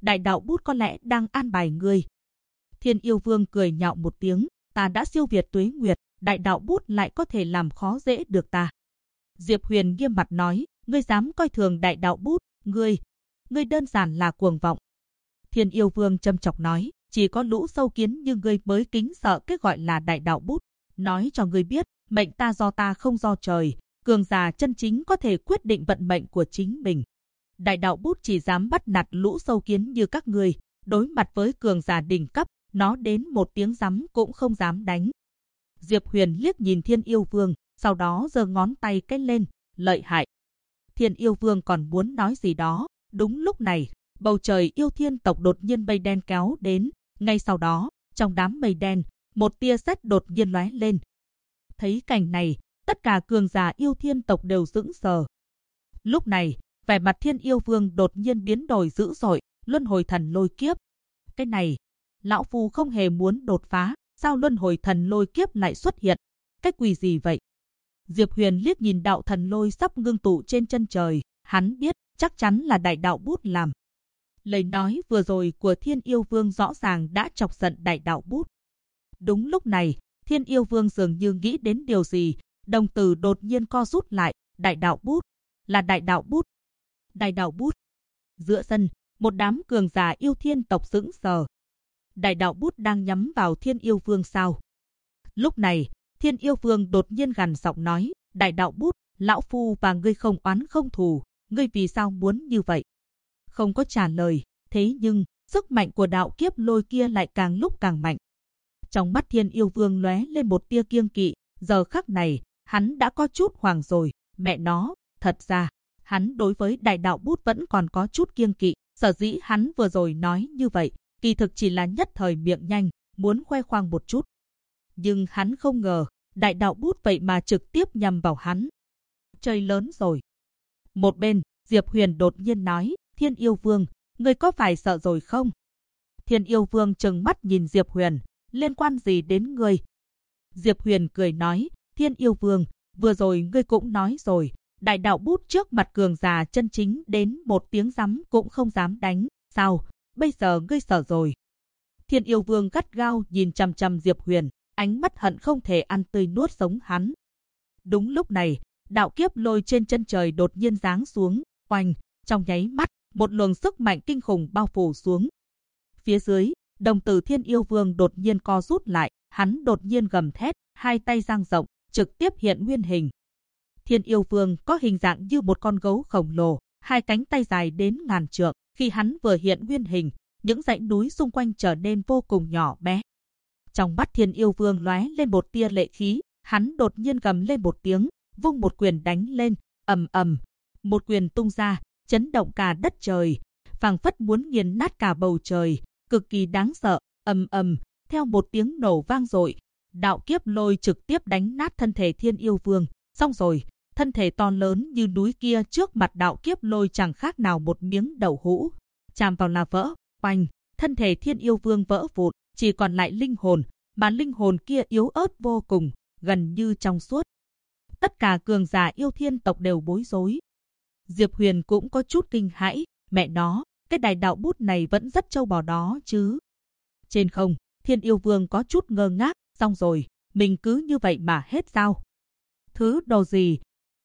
đại đạo bút có lẽ đang an bài ngươi. Thiên Yêu Vương cười nhạo một tiếng, ta đã siêu việt tuế nguyệt, đại đạo bút lại có thể làm khó dễ được ta. Diệp Huyền nghiêm mặt nói, ngươi dám coi thường đại đạo bút, ngươi đơn giản là cuồng vọng. Thiên Yêu Vương châm chọc nói, chỉ có lũ sâu kiến như ngươi mới kính sợ cái gọi là đại đạo bút. Nói cho ngươi biết, mệnh ta do ta không do trời, cường giả chân chính có thể quyết định vận mệnh của chính mình. Đại đạo bút chỉ dám bắt nạt lũ sâu kiến như các ngươi, đối mặt với cường giả đỉnh cấp, nó đến một tiếng rắm cũng không dám đánh. Diệp Huyền liếc nhìn Thiên Yêu Vương, sau đó giơ ngón tay cái lên, lợi hại. Thiên Yêu Vương còn muốn nói gì đó, đúng lúc này, bầu trời Yêu Thiên tộc đột nhiên mây đen kéo đến, ngay sau đó, trong đám mây đen, một tia sét đột nhiên lóe lên. Thấy cảnh này, tất cả cường giả Yêu Thiên tộc đều sững sờ. Lúc này, vẻ mặt Thiên Yêu Vương đột nhiên biến đổi dữ dội, luân hồi thần lôi kiếp. Cái này, lão phu không hề muốn đột phá, sao luân hồi thần lôi kiếp lại xuất hiện? Cái quỷ gì vậy? Diệp Huyền liếc nhìn đạo thần lôi sắp ngưng tụ trên chân trời, hắn biết chắc chắn là đại đạo bút làm. Lời nói vừa rồi của Thiên Yêu Vương rõ ràng đã chọc giận đại đạo bút. Đúng lúc này, Thiên Yêu Vương dường như nghĩ đến điều gì, đồng tử đột nhiên co rút lại, đại đạo bút, là đại đạo bút. Đại đạo bút. Giữa sân, một đám cường giả Yêu Thiên tộc sững sờ. Đại đạo bút đang nhắm vào Thiên Yêu Vương sao? Lúc này, Thiên Yêu Vương đột nhiên gằn giọng nói, đại đạo bút, lão phu và ngươi không oán không thù, ngươi vì sao muốn như vậy? Không có trả lời, thế nhưng, sức mạnh của đạo kiếp lôi kia lại càng lúc càng mạnh. Trong mắt Thiên Yêu Vương lóe lên một tia kiêng kỵ, giờ khắc này, hắn đã có chút hoảng rồi, mẹ nó, thật ra, hắn đối với đại đạo bút vẫn còn có chút kiêng kỵ, sở dĩ hắn vừa rồi nói như vậy, kỳ thực chỉ là nhất thời miệng nhanh, muốn khoe khoang một chút. Nhưng hắn không ngờ, đại đạo bút vậy mà trực tiếp nhằm vào hắn. Chơi lớn rồi. Một bên, Diệp Huyền đột nhiên nói, Thiên Yêu Vương, ngươi có phải sợ rồi không? Thiên Yêu Vương trừng mắt nhìn Diệp Huyền, liên quan gì đến ngươi? Diệp Huyền cười nói, Thiên Yêu Vương, vừa rồi ngươi cũng nói rồi, đại đạo bút trước mặt cường giả chân chính đến một tiếng rắm cũng không dám đánh, sao? Bây giờ ngươi sợ rồi. Thiên Yêu Vương gắt gao nhìn chằm chằm Diệp Huyền, ánh mắt hận không thể ăn tươi nuốt sống hắn. Đúng lúc này, đạo kiếp lôi trên chân trời đột nhiên giáng xuống, oanh, trong nháy mắt, một luồng sức mạnh kinh khủng bao phủ xuống. Phía dưới, đồng tử Thiên Yêu Vương đột nhiên co rút lại, hắn đột nhiên gầm thét, hai tay dang rộng, trực tiếp hiện nguyên hình. Thiên Yêu Vương có hình dạng như một con gấu khổng lồ, hai cánh tay dài đến ngàn trượng, khi hắn vừa hiện nguyên hình, những dãy núi xung quanh trở nên vô cùng nhỏ bé. Trong mắt Thiên Yêu Vương lóe lên một tia lệ khí, hắn đột nhiên gầm lên một tiếng, vung một quyền đánh lên, ầm ầm, một quyền tung ra, chấn động cả đất trời, phảng phất muốn nghiền nát cả bầu trời, cực kỳ đáng sợ, ầm ầm, theo một tiếng nổ vang dội, đạo kiếp lôi trực tiếp đánh nát thân thể Thiên Yêu Vương, xong rồi, thân thể to lớn như núi kia trước mặt đạo kiếp lôi chẳng khác nào một miếng đậu hũ, chạm vào là vỡ, oanh, thân thể Thiên Yêu Vương vỡ vụn, chỉ còn lại linh hồn, mà linh hồn kia yếu ớt vô cùng, gần như trong suốt. Tất cả cường giả Yêu Thiên tộc đều bối rối. Diệp Huyền cũng có chút kinh hãi, mẹ nó, cái đại đạo bút này vẫn rất trâu bò đó chứ. Trên không, Thiên Yêu Vương có chút ngơ ngác, xong rồi, mình cứ như vậy mà hết sao? Thứ đồ gì?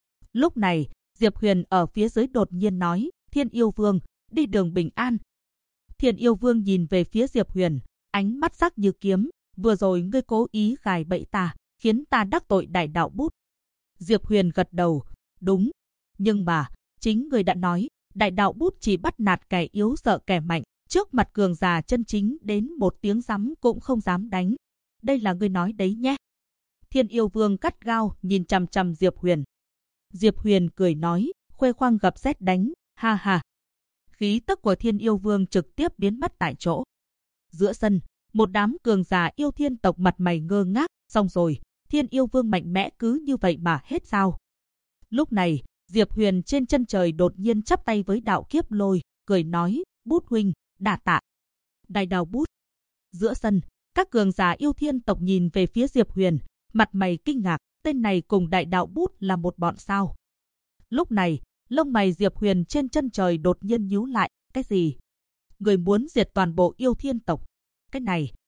Lúc này, Diệp Huyền ở phía dưới đột nhiên nói, Thiên Yêu Vương, đi đường bình an. Thiên Yêu Vương nhìn về phía Diệp Huyền, ánh mắt sắc như kiếm, vừa rồi ngươi cố ý gài bẫy ta, khiến ta đắc tội đại đạo bút. Diệp Huyền gật đầu, đúng, nhưng mà, chính ngươi đã nói, đại đạo bút chỉ bắt nạt kẻ yếu sợ kẻ mạnh, trước mặt cường giả chân chính đến một tiếng rắm cũng không dám đánh. Đây là ngươi nói đấy nhé. Thiên Yêu Vương gắt gao nhìn chằm chằm Diệp Huyền. Diệp Huyền cười nói, khoe khoang gặp sét đánh, ha ha. Khí tức của Thiên Yêu Vương trực tiếp biến mất tại chỗ. Giữa sân, một đám cường giả Yêu Thiên tộc mặt mày ngơ ngác, xong rồi, Thiên Yêu Vương mạnh mẽ cứ như vậy mà hết sao? Lúc này, Diệp Huyền trên chân trời đột nhiên chắp tay với đạo kiếp lôi, cười nói, bút huynh, đa tạ. Đại đạo bút. Giữa sân, các cường giả Yêu Thiên tộc nhìn về phía Diệp Huyền, mặt mày kinh ngạc, tên này cùng đại đạo bút là một bọn sao. Lúc này, lông mày Diệp Huyền trên chân trời đột nhiên nhíu lại, cái gì? Người muốn diệt toàn bộ yêu thiên tộc. Cái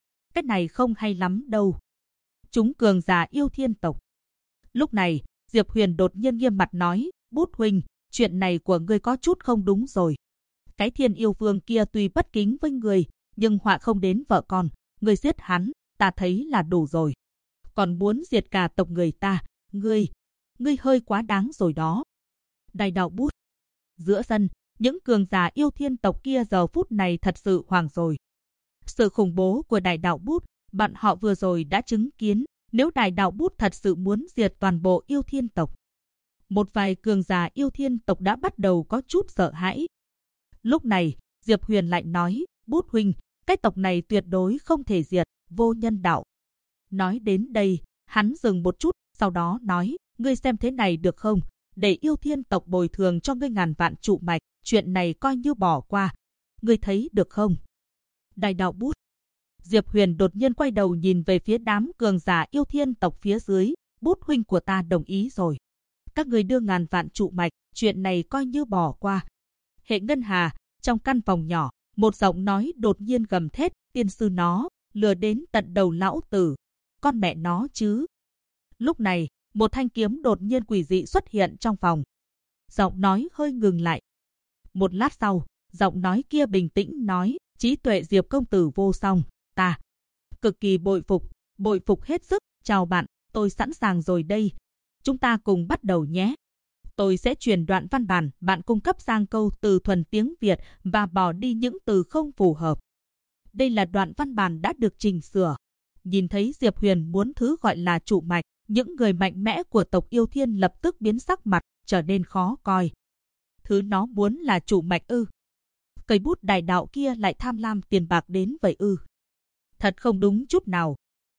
này không hay lắm đâu. Chúng cường giả yêu thiên tộc. Lúc này, Diệp Huyền đột nhiên nghiêm mặt nói, Bút huynh, chuyện này của ngươi có chút không đúng rồi. Cái Thiên Yêu Vương kia tuy bất kính với người, nhưng họa không đến vợ con. Ngươi giết hắn, ta thấy là đủ rồi. Còn muốn diệt cả tộc người ta, ngươi hơi quá đáng rồi đó. Đại đạo bút. Giữa sân, những cường giả yêu thiên tộc kia giờ phút này thật sự hoảng rồi. Sự khủng bố của đại đạo bút, bọn họ vừa rồi đã chứng kiến, nếu đại đạo bút thật sự muốn diệt toàn bộ yêu thiên tộc. Một vài cường giả yêu thiên tộc đã bắt đầu có chút sợ hãi. Lúc này, Diệp Huyền lại nói, Bút huynh, cái tộc này tuyệt đối không thể diệt, vô nhân đạo. Nói đến đây, hắn dừng một chút, sau đó nói, ngươi xem thế này được không? Để yêu thiên tộc bồi thường cho ngươi 1000 vạn trụ mạch, chuyện này coi như bỏ qua. Ngươi thấy được không? Đại đạo bút. Diệp Huyền đột nhiên quay đầu nhìn về phía đám cường giả yêu thiên tộc phía dưới. Bút huynh của ta đồng ý rồi. Các ngươi đưa 1000 vạn trụ mạch, chuyện này coi như bỏ qua. Hệ Ngân Hà, trong căn phòng nhỏ, một giọng nói đột nhiên gầm thét, tiên sư nó, lừa đến tận đầu lão tử. Con mẹ nó chứ. Lúc này, một thanh kiếm đột nhiên quỷ dị xuất hiện trong phòng. Giọng nói hơi ngừng lại. Một lát sau, giọng nói kia bình tĩnh nói, trí tuệ Diệp công tử vô song, ta cực kỳ bội phục hết sức, chào bạn, tôi sẵn sàng rồi đây. Chúng ta cùng bắt đầu nhé. Tôi sẽ truyền đoạn văn bản, bạn cung cấp sang câu từ thuần tiếng Việt và bỏ đi những từ không phù hợp. Đây là đoạn văn bản đã được chỉnh sửa. Nhìn thấy Diệp Huyền muốn thứ gọi là trụ mạch, những người mạnh mẽ của tộc yêu thiên lập tức biến sắc mặt, trở nên khó coi. Thứ nó muốn là trụ mạch ư? Cây bút đại đạo kia lại tham lam tiền bạc đến vậy ư? Thật không đúng chút nào.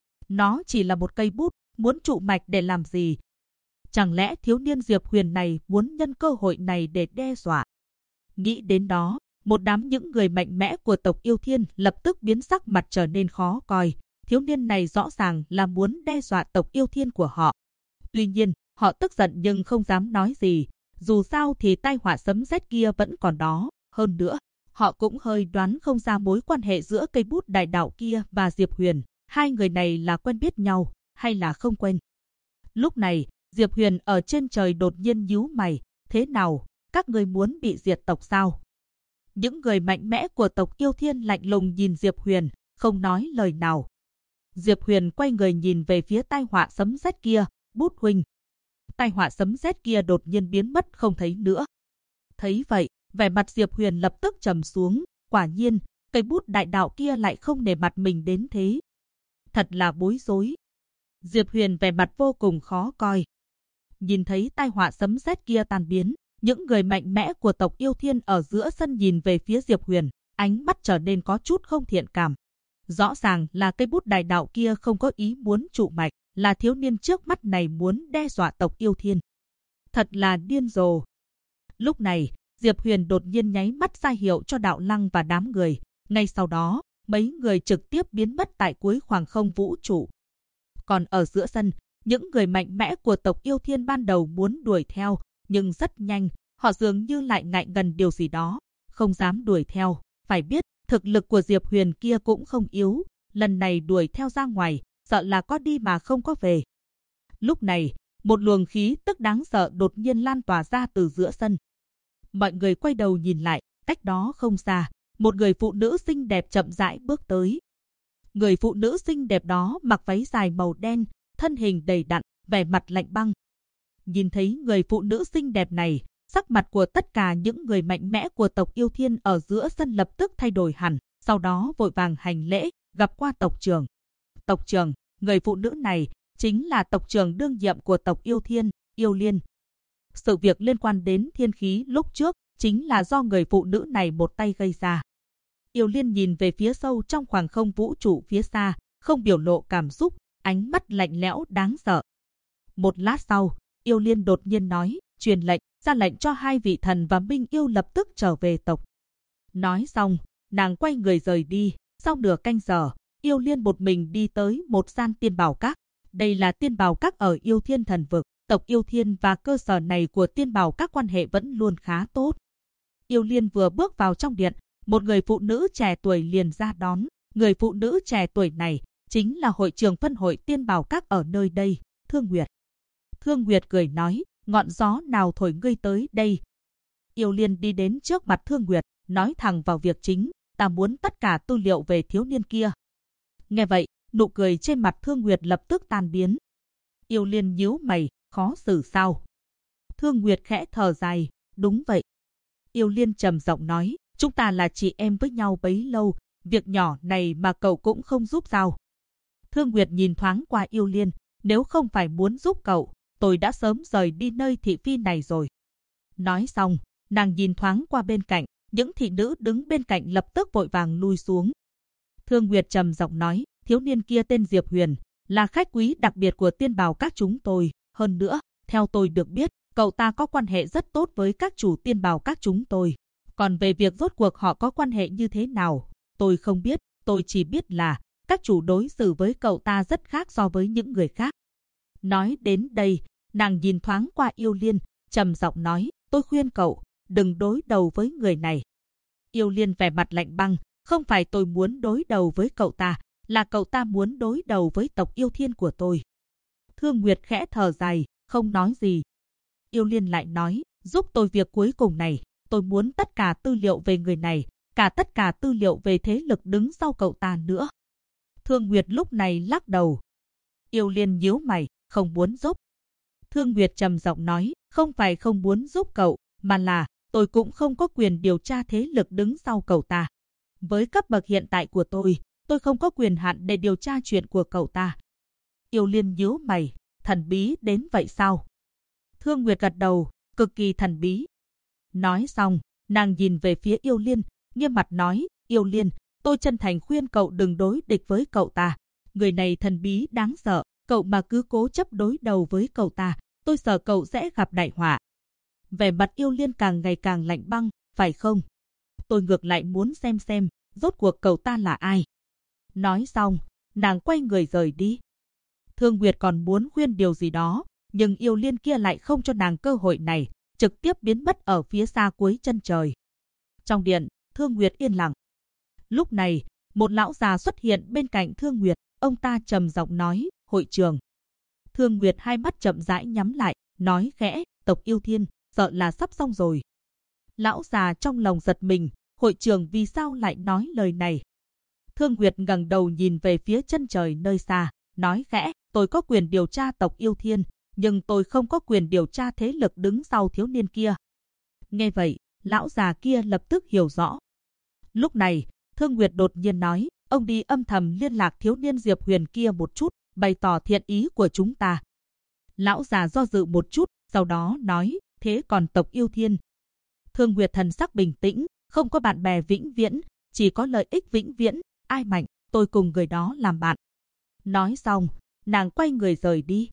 Nó chỉ là một cây bút, muốn trụ mạch để làm gì? Chẳng lẽ thiếu niên Diệp Huyền này muốn nhân cơ hội này để đe dọa? Nghĩ đến đó, một đám những người mạnh mẽ của tộc yêu thiên lập tức biến sắc mặt trở nên khó coi. Thiếu niên này rõ ràng là muốn đe dọa tộc yêu thiên của họ. Tuy nhiên, họ tức giận nhưng không dám nói gì. Dù sao thì tai họa sấm sét kia vẫn còn đó. Hơn nữa, họ cũng hơi đoán không ra mối quan hệ giữa cây bút đại đạo kia và Diệp Huyền. Hai người này là quen biết nhau, hay là không quen? Lúc này, Diệp Huyền ở trên trời đột nhiên nhíu mày. Thế nào? Các người muốn bị diệt tộc sao? Những người mạnh mẽ của tộc yêu thiên lạnh lùng nhìn Diệp Huyền, không nói lời nào. Diệp Huyền quay người nhìn về phía tai họa sấm sét kia, Bút huynh. Tai họa sấm sét kia đột nhiên biến mất không thấy nữa. Thấy vậy, vẻ mặt Diệp Huyền lập tức trầm xuống, quả nhiên, cây bút đại đạo kia lại không nể mặt mình đến thế. Thật là bối rối. Diệp Huyền vẻ mặt vô cùng khó coi. Nhìn thấy tai họa sấm sét kia tan biến, những người mạnh mẽ của tộc yêu thiên ở giữa sân nhìn về phía Diệp Huyền, ánh mắt trở nên có chút không thiện cảm. Rõ ràng là cây bút đại đạo kia không có ý muốn trụ mạch, là thiếu niên trước mắt này muốn đe dọa tộc yêu thiên. Thật là điên rồ. Lúc này, Diệp Huyền đột nhiên nháy mắt ra hiệu cho Đạo Lăng và đám người. Ngay sau đó, mấy người trực tiếp biến mất tại cuối khoảng không vũ trụ. Còn ở giữa sân, những người mạnh mẽ của tộc yêu thiên ban đầu muốn đuổi theo, nhưng rất nhanh, họ dường như lại ngại ngần điều gì đó, không dám đuổi theo. Phải biết, thực lực của Diệp Huyền kia cũng không yếu, lần này đuổi theo ra ngoài, sợ là có đi mà không có về. Lúc này, một luồng khí tức đáng sợ đột nhiên lan tỏa ra từ giữa sân. Mọi người quay đầu nhìn lại, cách đó không xa, một người phụ nữ xinh đẹp chậm rãi bước tới. Người phụ nữ xinh đẹp đó mặc váy dài màu đen, thân hình đầy đặn, vẻ mặt lạnh băng. Nhìn thấy người phụ nữ xinh đẹp này, sắc mặt của tất cả những người mạnh mẽ của tộc yêu thiên ở giữa sân lập tức thay đổi hẳn, sau đó vội vàng hành lễ, gặp qua tộc trưởng. Tộc trưởng, người phụ nữ này chính là tộc trưởng đương nhiệm của tộc yêu thiên, Yêu Liên. Sự việc liên quan đến thiên khí lúc trước chính là do người phụ nữ này một tay gây ra. Yêu Liên nhìn về phía sâu trong khoảng không vũ trụ phía xa, không biểu lộ cảm xúc, ánh mắt lạnh lẽo đáng sợ. Một lát sau, Yêu Liên đột nhiên nói, truyền lệnh, ra lệnh cho 2 vị thần và Minh Yêu lập tức trở về tộc. Nói xong, nàng quay người rời đi. Sau nửa canh giờ, Yêu Liên một mình đi tới một gian tiên bảo các. Đây là tiên bảo các ở Yêu Thiên Thần Vực. Tộc Yêu Thiên và cơ sở này của tiên bảo các quan hệ vẫn luôn khá tốt. Yêu Liên vừa bước vào trong điện, một người phụ nữ trẻ tuổi liền ra đón. Người phụ nữ trẻ tuổi này chính là hội trưởng phân hội Tiên Bảo Các ở nơi đây, Thương Nguyệt. Thương Nguyệt cười nói, ngọn gió nào thổi ngươi tới đây? Yêu Liên đi đến trước mặt Thương Nguyệt, nói thẳng vào việc chính, ta muốn tất cả tư liệu về thiếu niên kia. Nghe vậy, nụ cười trên mặt Thương Nguyệt lập tức tan biến. Yêu Liên nhíu mày, khó xử sao? Thương Nguyệt khẽ thở dài, đúng vậy. Yêu Liên trầm giọng nói, chúng ta là chị em với nhau bấy lâu, việc nhỏ này mà cậu cũng không giúp sao? Thương Nguyệt nhìn thoáng qua Yêu Liên, nếu không phải muốn giúp cậu, tôi đã sớm rời đi nơi thị phi này rồi. Nói xong, nàng nhìn thoáng qua bên cạnh, những thị nữ đứng bên cạnh lập tức vội vàng lui xuống. Thương Nguyệt trầm giọng nói, thiếu niên kia tên Diệp Huyền, là khách quý đặc biệt của Tiên Bảo Các chúng tôi. Hơn nữa, theo tôi được biết, cậu ta có quan hệ rất tốt với các chủ Tiên Bảo Các chúng tôi. Còn về việc rốt cuộc họ có quan hệ như thế nào, tôi không biết, tôi chỉ biết là các chủ đối xử với cậu ta rất khác so với những người khác. Nói đến đây, nàng nhìn thoáng qua Yêu Liên, trầm giọng nói, tôi khuyên cậu, đừng đối đầu với người này. Yêu Liên vẻ mặt lạnh băng, không phải tôi muốn đối đầu với cậu ta, là cậu ta muốn đối đầu với tộc Yêu Thiên của tôi. Thương Nguyệt khẽ thở dài, không nói gì. Yêu Liên lại nói, giúp tôi việc cuối cùng này, tôi muốn tất cả tư liệu về người này, cả tất cả tư liệu về thế lực đứng sau cậu ta nữa. Thương Nguyệt lúc này lắc đầu. Yêu Liên nhíu mày, không muốn giúp. Thương Nguyệt trầm giọng nói, không phải không muốn giúp cậu, mà là tôi cũng không có quyền điều tra thế lực đứng sau cậu ta. Với cấp bậc hiện tại của tôi không có quyền hạn để điều tra chuyện của cậu ta. Yêu Liên nhíu mày, thần bí đến vậy sao? Thương Nguyệt gật đầu, cực kỳ thần bí. Nói xong, nàng nhìn về phía Yêu Liên, nghiêm mặt nói, Yêu Liên, tôi chân thành khuyên cậu đừng đối địch với cậu ta. Người này thần bí đáng sợ, cậu mà cứ cố chấp đối đầu với cậu ta, tôi sợ cậu sẽ gặp đại họa. Vẻ mặt Yêu Liên càng ngày càng lạnh băng, phải không? Tôi ngược lại muốn xem, rốt cuộc cậu ta là ai. Nói xong, nàng quay người rời đi. Thương Nguyệt còn muốn khuyên điều gì đó, nhưng Yêu Liên kia lại không cho nàng cơ hội này, trực tiếp biến mất ở phía xa cuối chân trời. Trong điện, Thương Nguyệt yên lặng. Lúc này, một lão già xuất hiện bên cạnh Thương Nguyệt, ông ta trầm giọng nói, hội trưởng. Thương Nguyệt hai mắt chậm rãi nhắm lại, nói khẽ, tộc Yêu Thiên, sợ là sắp xong rồi. Lão già trong lòng giật mình, hội trưởng vì sao lại nói lời này? Thương Nguyệt ngẩng đầu nhìn về phía chân trời nơi xa, nói khẽ, tôi có quyền điều tra tộc Yêu Thiên, nhưng tôi không có quyền điều tra thế lực đứng sau thiếu niên kia. Nghe vậy, lão già kia lập tức hiểu rõ. Lúc này, Thương Nguyệt đột nhiên nói, ông đi âm thầm liên lạc thiếu niên Diệp Huyền kia một chút, bày tỏ thiện ý của chúng ta. Lão già do dự một chút, sau đó nói, thế còn tộc Yêu Thiên? Thương Nguyệt thần sắc bình tĩnh, không có bạn bè vĩnh viễn, chỉ có lợi ích vĩnh viễn, ai mạnh, tôi cùng người đó làm bạn. Nói xong, nàng quay người rời đi.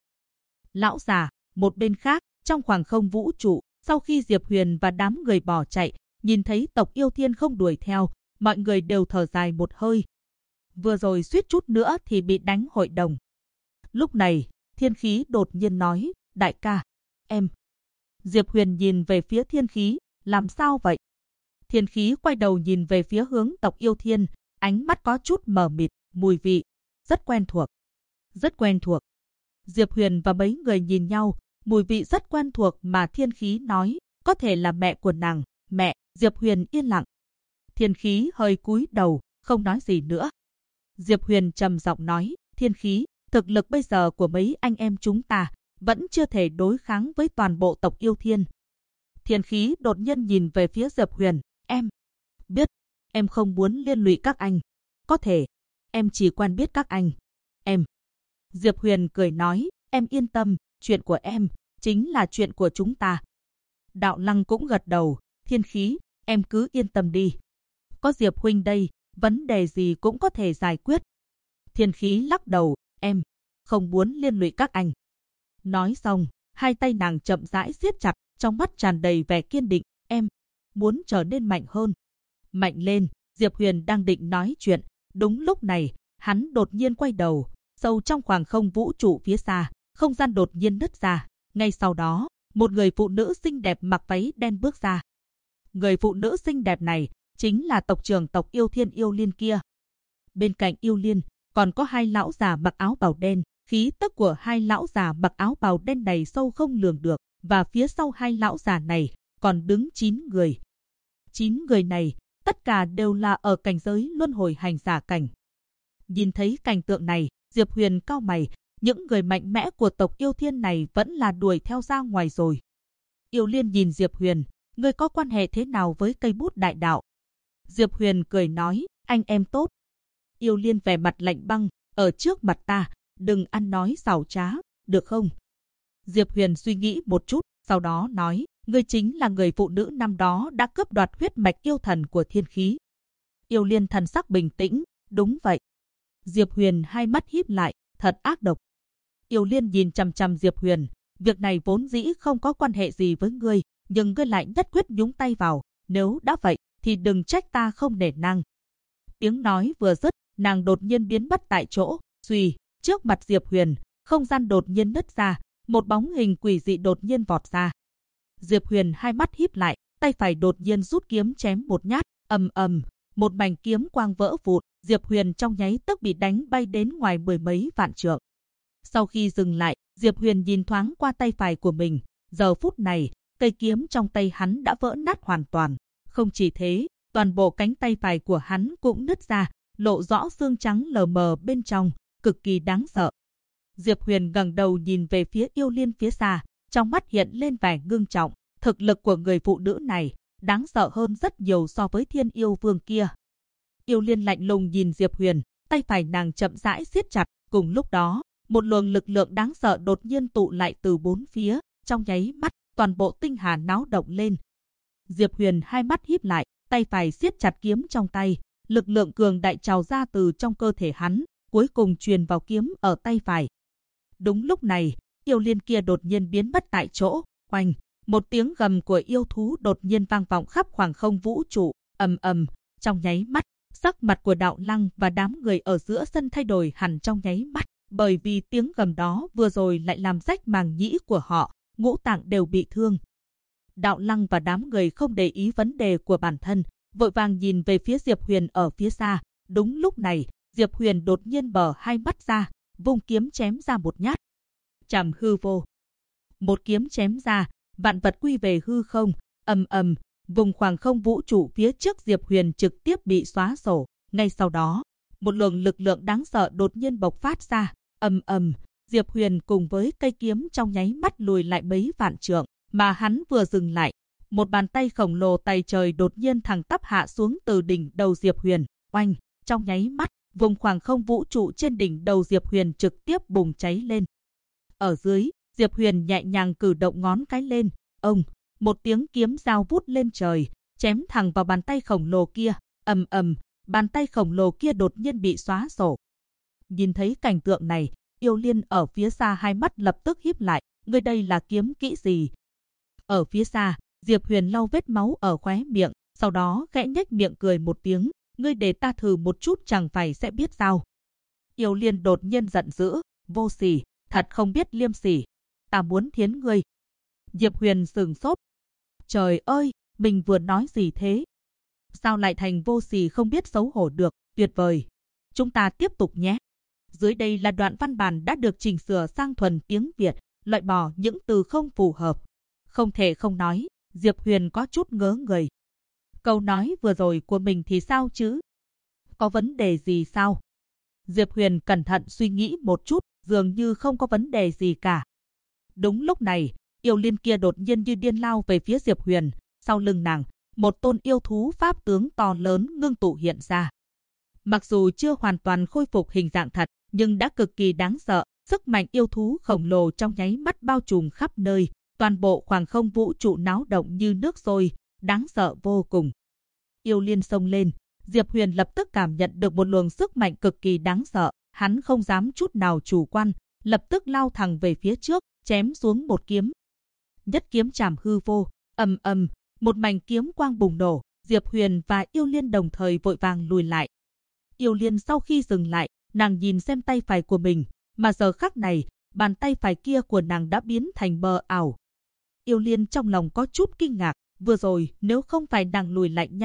Lão già, một bên khác, trong khoảng không vũ trụ, sau khi Diệp Huyền và đám người bỏ chạy, nhìn thấy tộc Yêu Thiên không đuổi theo, mọi người đều thở dài một hơi. Vừa rồi suýt chút nữa thì bị đánh hội đồng. Lúc này, Thiên Khí đột nhiên nói, đại ca, em. Diệp Huyền nhìn về phía Thiên Khí, làm sao vậy? Thiên Khí quay đầu nhìn về phía hướng tộc Yêu Thiên, ánh mắt có chút mờ mịt, mùi vị, rất quen thuộc. Rất quen thuộc. Diệp Huyền và mấy người nhìn nhau, mùi vị rất quen thuộc mà Thiên Khí nói, có thể là mẹ của nàng, mẹ. Diệp Huyền yên lặng. Thiên Khí hơi cúi đầu, không nói gì nữa. Diệp Huyền trầm giọng nói, Thiên Khí, thực lực bây giờ của mấy anh em chúng ta vẫn chưa thể đối kháng với toàn bộ tộc Yêu Thiên. Thiên Khí đột nhiên nhìn về phía Diệp Huyền, em biết, em không muốn liên lụy các anh. Có thể, em chỉ quen biết các anh. Em. Diệp Huyền cười nói, em yên tâm, chuyện của em chính là chuyện của chúng ta. Đạo Lăng cũng gật đầu, Thiên Khí, em cứ yên tâm đi. Có Diệp huynh đây, vấn đề gì cũng có thể giải quyết. Thiên Khí lắc đầu, em không muốn liên lụy các anh. Nói xong, hai tay nàng chậm rãi siết chặt, trong mắt tràn đầy vẻ kiên định, em muốn trở nên mạnh hơn. Mạnh lên. Diệp Huyền đang định nói chuyện, đúng lúc này, hắn đột nhiên quay đầu, sâu trong khoảng không vũ trụ phía xa, không gian đột nhiên nứt ra, ngay sau đó, một người phụ nữ xinh đẹp mặc váy đen bước ra. Người phụ nữ xinh đẹp này chính là tộc trưởng tộc Yêu Thiên Yêu Liên kia. Bên cạnh Yêu Liên, còn có hai lão già mặc áo bào đen, khí tức của hai lão già mặc áo bào đen này sâu không lường được, và phía sau hai lão già này còn đứng 9 người. 9 người này, tất cả đều là ở cảnh giới luân hồi hành giả cảnh. Nhìn thấy cảnh tượng này, Diệp Huyền cau mày, những người mạnh mẽ của tộc Yêu Thiên này vẫn là đuổi theo ra ngoài rồi. Yêu Liên nhìn Diệp Huyền, ngươi có quan hệ thế nào với cây bút đại đạo? Diệp Huyền cười nói, anh em tốt. Yêu Liên vẻ mặt lạnh băng, ở trước mặt ta, đừng ăn nói xảo trá, được không? Diệp Huyền suy nghĩ một chút, sau đó nói, ngươi chính là người phụ nữ năm đó đã cướp đoạt huyết mạch yêu thần của thiên khí. Yêu Liên thần sắc bình tĩnh, đúng vậy. Diệp Huyền hai mắt híp lại, thật ác độc. Yêu Liên nhìn chằm chằm Diệp Huyền, việc này vốn dĩ không có quan hệ gì với ngươi, nhưng ngươi lại nhất quyết nhúng tay vào, nếu đã vậy thì đừng trách ta không nể nang. Tiếng nói vừa dứt, nàng đột nhiên biến mất tại chỗ, suy, trước mặt Diệp Huyền, không gian đột nhiên nứt ra, một bóng hình quỷ dị đột nhiên vọt ra. Diệp Huyền hai mắt híp lại, tay phải đột nhiên rút kiếm chém một nhát, ầm ầm, một mảnh kiếm quang vỡ vụn, Diệp Huyền trong nháy tức bị đánh bay đến ngoài 10 mấy vạn trượng. Sau khi dừng lại, Diệp Huyền nhìn thoáng qua tay phải của mình, giờ phút này, cây kiếm trong tay hắn đã vỡ nát hoàn toàn. Không chỉ thế, toàn bộ cánh tay phải của hắn cũng nứt ra, lộ rõ xương trắng lờ mờ bên trong, cực kỳ đáng sợ. Diệp Huyền ngẩng đầu nhìn về phía Yêu Liên phía xa, trong mắt hiện lên vẻ ngưng trọng, thực lực của người phụ nữ này đáng sợ hơn rất nhiều so với Thiên Yêu Vương kia. Yêu Liên lạnh lùng nhìn Diệp Huyền, tay phải nàng chậm rãi siết chặt, cùng lúc đó, một luồng lực lượng đáng sợ đột nhiên tụ lại từ bốn phía, trong nháy mắt, toàn bộ tinh hà náo động lên. Diệp Huyền hai mắt híp lại, tay phải siết chặt kiếm trong tay, lực lượng cường đại trào ra từ trong cơ thể hắn, cuối cùng truyền vào kiếm ở tay phải. Đúng lúc này, Yêu Liên kia đột nhiên biến mất tại chỗ, oanh, một tiếng gầm của yêu thú đột nhiên vang vọng khắp khoảng không vũ trụ, ầm ầm, trong nháy mắt, sắc mặt của Đạo Lăng và đám người ở giữa sân thay đổi hẳn trong nháy mắt, bởi vì tiếng gầm đó vừa rồi lại làm rách màng nhĩ của họ, ngũ tạng đều bị thương. Đạo Lăng và đám người không để ý vấn đề của bản thân, vội vàng nhìn về phía Diệp Huyền ở phía xa. Đúng lúc này, Diệp Huyền đột nhiên mở hai mắt ra, vung kiếm chém ra một nhát. Trảm hư vô. Một kiếm chém ra, vạn vật quy về hư không, ầm ầm, vùng khoảng không vũ trụ phía trước Diệp Huyền trực tiếp bị xóa sổ. Ngay sau đó, một luồng lực lượng đáng sợ đột nhiên bộc phát ra, ầm ầm, Diệp Huyền cùng với cây kiếm trong nháy mắt lùi lại mấy vạn trượng, mà hắn vừa dừng lại, một bàn tay khổng lồ tay trời đột nhiên thẳng tắp hạ xuống từ đỉnh đầu Diệp Huyền, oanh, trong nháy mắt, vùng khoảng không vũ trụ trên đỉnh đầu Diệp Huyền trực tiếp bùng cháy lên. Ở dưới, Diệp Huyền nhẹ nhàng cử động ngón cái lên, ông, một tiếng kiếm dao vút lên trời, chém thẳng vào bàn tay khổng lồ kia, ầm ầm, bàn tay khổng lồ kia đột nhiên bị xóa sổ. Nhìn thấy cảnh tượng này, Yêu Liên ở phía xa hai mắt lập tức híp lại, ngươi đây là kiếm kỹ gì? Ở phía xa, Diệp Huyền lau vết máu ở khóe miệng, sau đó khẽ nhếch miệng cười một tiếng, ngươi để ta thử một chút chẳng phải sẽ biết sao? Yêu Liên đột nhiên giận dữ, vô sỉ, thật không biết liêm sỉ, ta muốn thiến ngươi. Diệp Huyền sửng sốt. Trời ơi, mình vừa nói gì thế? Sao lại thành vô sỉ không biết xấu hổ được, tuyệt vời. Chúng ta tiếp tục nhé. Dưới đây là đoạn văn bản đã được chỉnh sửa sang thuần tiếng Việt, loại bỏ những từ không phù hợp. Không thể không nói, Diệp Huyền có chút ngớ người. Câu nói vừa rồi của mình thì sao chứ? Có vấn đề gì sao? Diệp Huyền cẩn thận suy nghĩ một chút, dường như không có vấn đề gì cả. Đúng lúc này, Yêu Liên kia đột nhiên như điên lao về phía Diệp Huyền, sau lưng nàng, một tôn yêu thú pháp tướng to lớn ngưng tụ hiện ra. Mặc dù chưa hoàn toàn khôi phục hình dạng thật, nhưng đã cực kỳ đáng sợ, sức mạnh yêu thú khổng lồ trong nháy mắt bao trùm khắp nơi, toàn bộ khoảng không vũ trụ náo động như nước sôi, đáng sợ vô cùng. Yêu Liên xông lên, Diệp Huyền lập tức cảm nhận được một luồng sức mạnh cực kỳ đáng sợ, hắn không dám chút nào chủ quan, lập tức lao thẳng về phía trước, chém xuống một kiếm. Nhất kiếm trảm hư vô, ầm ầm, một mảnh kiếm quang bùng nổ, Diệp Huyền và Yêu Liên đồng thời vội vàng lùi lại. Yêu Liên sau khi dừng lại, nàng nhìn xem tay phải của mình, mà giờ khắc này, bàn tay phải kia của nàng đã biến thành mờ ảo. Yêu Liên trong lòng có chút kinh ngạc, vừa rồi nếu không phải nàng lùi lại nhanh,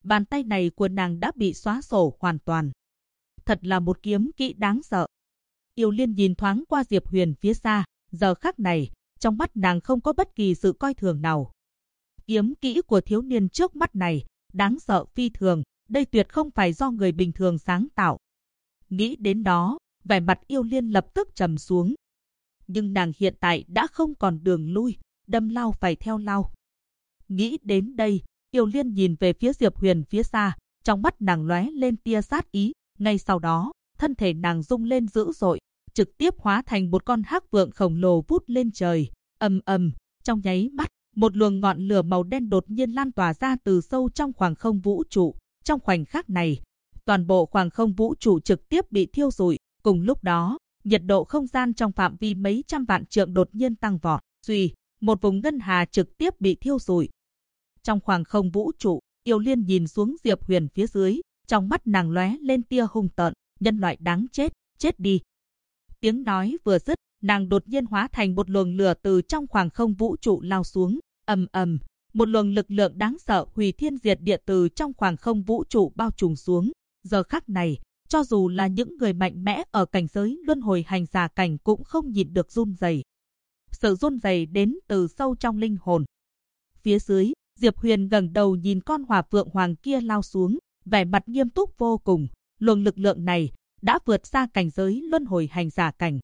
bàn tay này của nàng đã bị xóa sổ hoàn toàn. Thật là một kiếm kỹ đáng sợ. Yêu Liên nhìn thoáng qua Diệp Huyền phía xa, giờ khắc này, trong mắt nàng không có bất kỳ sự coi thường nào. Kiếm kỹ của thiếu niên trước mắt này, đáng sợ phi thường, đây tuyệt không phải do người bình thường sáng tạo. Nghĩ đến đó, vẻ mặt Yêu Liên lập tức trầm xuống. Nhưng nàng hiện tại đã không còn đường lui, đâm lao phải theo lao. Nghĩ đến đây, Yêu Liên nhìn về phía Diệp Huyền phía xa, trong mắt nàng lóe lên tia sát ý, ngay sau đó, thân thể nàng rung lên dữ dội, trực tiếp hóa thành một con hắc vượng khổng lồ vút lên trời. Ầm ầm, trong nháy mắt, một luồng ngọn lửa màu đen đột nhiên lan tỏa ra từ sâu trong khoảng không vũ trụ. Trong khoảnh khắc này, toàn bộ khoảng không vũ trụ trực tiếp bị thiêu rụi. Cùng lúc đó, nhiệt độ không gian trong phạm vi mấy trăm vạn trượng đột nhiên tăng vọt. Suy, một vùng ngân hà trực tiếp bị thiêu rụi. Trong khoảng không vũ trụ, Yêu Liên nhìn xuống Diệp Huyền phía dưới, trong mắt nàng lóe lên tia hung tợn, nhân loại đáng chết, chết đi. Tiếng nói vừa dứt, nàng đột nhiên hóa thành một luồng lửa từ trong khoảng không vũ trụ lao xuống. Ầm ầm, một luồng lực lượng đáng sợ hủy thiên diệt địa từ trong khoảng không vũ trụ bao trùm xuống. Giờ khắc này, cho dù là những người mạnh mẽ ở cảnh giới luân hồi hành giả cảnh cũng không nhịn được run rẩy. Sự run rẩy đến từ sâu trong linh hồn. Phía dưới, Diệp Huyền ngẩng đầu nhìn con hỏa phượng hoàng kia lao xuống, vẻ mặt nghiêm túc vô cùng. Luồng lực lượng này đã vượt xa cảnh giới luân hồi hành giả cảnh.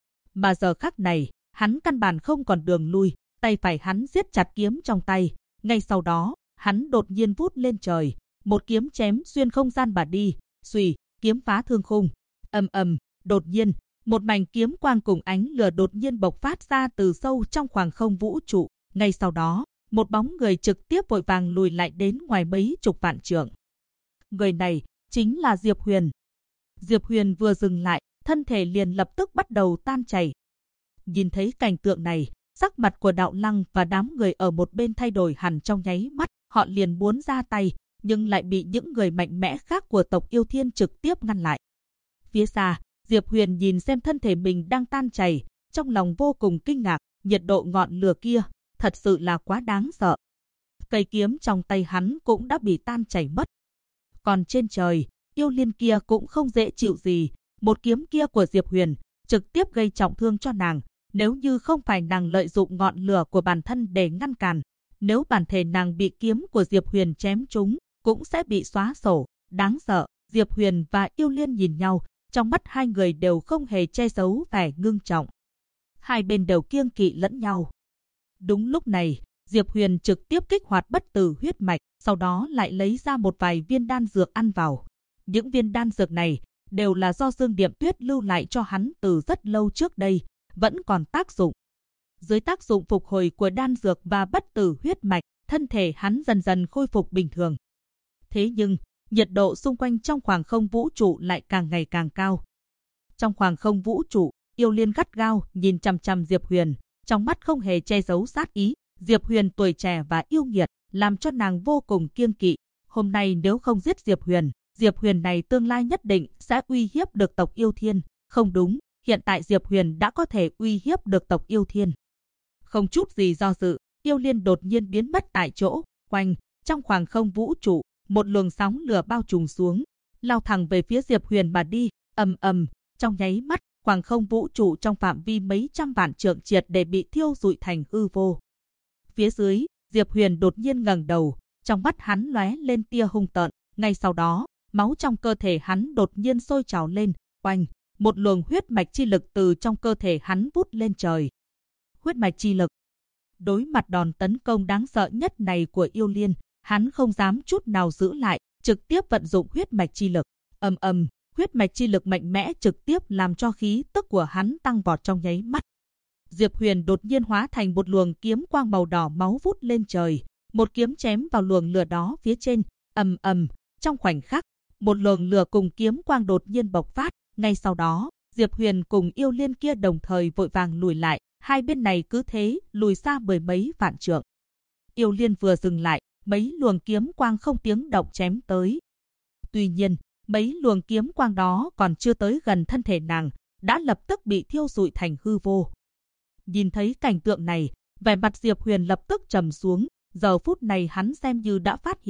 Mà giờ khắc này, hắn căn bản không còn đường lui, tay phải hắn siết chặt kiếm trong tay. Ngay sau đó, hắn đột nhiên vút lên trời, một kiếm chém xuyên không gian mà đi. Xuy, kiếm phá thương khung. Ầm ầm, đột nhiên, một mảnh kiếm quang cùng ánh lửa đột nhiên bộc phát ra từ sâu trong khoảng không vũ trụ. Ngay sau đó, một bóng người trực tiếp vội vàng lùi lại đến ngoài mấy chục vạn trượng. Người này chính là Diệp Huyền. Diệp Huyền vừa dừng lại, thân thể liền lập tức bắt đầu tan chảy. Nhìn thấy cảnh tượng này, sắc mặt của Đạo Lăng và đám người ở một bên thay đổi hẳn trong nháy mắt, họ liền muốn ra tay, nhưng lại bị những người mạnh mẽ khác của tộc Yêu Thiên trực tiếp ngăn lại. Phía xa, Diệp Huyền nhìn xem thân thể mình đang tan chảy, trong lòng vô cùng kinh ngạc, nhiệt độ ngọn lửa kia, thật sự là quá đáng sợ. Cây kiếm trong tay hắn cũng đã bị tan chảy mất. Còn trên trời, Yêu Liên kia cũng không dễ chịu gì, một kiếm kia của Diệp Huyền trực tiếp gây trọng thương cho nàng, nếu như không phải nàng lợi dụng ngọn lửa của bản thân để ngăn cản, nếu bản thể nàng bị kiếm của Diệp Huyền chém trúng, cũng sẽ bị xóa sổ. Đáng sợ. Diệp Huyền và Yêu Liên nhìn nhau, trong mắt hai người đều không hề che giấu vẻ ngưng trọng. Hai bên đều kiêng kỵ lẫn nhau. Đúng lúc này, Diệp Huyền trực tiếp kích hoạt bất tử huyết mạch, sau đó lại lấy ra một vài viên đan dược ăn vào. Những viên đan dược này đều là do Dương Điệp Tuyết lưu lại cho hắn từ rất lâu trước đây, vẫn còn tác dụng. Dưới tác dụng phục hồi của đan dược và bất tử huyết mạch, thân thể hắn dần dần khôi phục bình thường. Thế nhưng, nhiệt độ xung quanh trong khoảng không vũ trụ lại càng ngày càng cao. Trong khoảng không vũ trụ, Yêu Liên gắt gao nhìn chằm chằm Diệp Huyền, trong mắt không hề che giấu sát ý. Diệp Huyền tuổi trẻ và yêu nghiệt, làm cho nàng vô cùng kiêng kỵ. Hôm nay nếu không giết Diệp Huyền này tương lai nhất định sẽ uy hiếp được tộc Yêu Thiên. Không đúng, hiện tại Diệp Huyền đã có thể uy hiếp được tộc Yêu Thiên. Không chút gì do dự, Yêu Liên đột nhiên biến mất tại chỗ. Quanh, trong khoảng không vũ trụ, một luồng sóng lửa bao trùm xuống, lao thẳng về phía Diệp Huyền mà đi. Ầm ầm, trong nháy mắt, khoảng không vũ trụ trong phạm vi mấy trăm vạn trượng triệt để bị thiêu rụi thành hư vô. Phía dưới, Diệp Huyền đột nhiên ngẩng đầu, trong mắt hắn lóe lên tia hung tợn. Ngay sau đó, máu trong cơ thể hắn đột nhiên sôi trào lên. Oanh, một luồng huyết mạch chi lực từ trong cơ thể hắn vút lên trời. Huyết mạch chi lực. Đối mặt đòn tấn công đáng sợ nhất này của Yêu Liên, hắn không dám chút nào giữ lại, trực tiếp vận dụng huyết mạch chi lực. Ầm ầm, huyết mạch chi lực mạnh mẽ trực tiếp làm cho khí tức của hắn tăng vọt trong nháy mắt. Diệp Huyền đột nhiên hóa thành một luồng kiếm quang màu đỏ máu vút lên trời, một kiếm chém vào luồng lửa đó phía trên. Ầm ầm, trong khoảnh khắc, một luồng lửa cùng kiếm quang đột nhiên bộc phát. Ngay sau đó, Diệp Huyền cùng Yêu Liên kia đồng thời vội vàng lùi lại, hai bên này cứ thế lùi xa mười mấy vạn trượng. Yêu Liên vừa dừng lại, mấy luồng kiếm quang không tiếng động chém tới. Tuy nhiên, mấy luồng kiếm quang đó còn chưa tới gần thân thể nàng, đã lập tức bị thiêu rụi thành hư vô. Nhìn thấy cảnh tượng này, vẻ mặt Diệp Huyền lập tức trầm xuống. Giờ phút này hắn xem như đã phát hiện,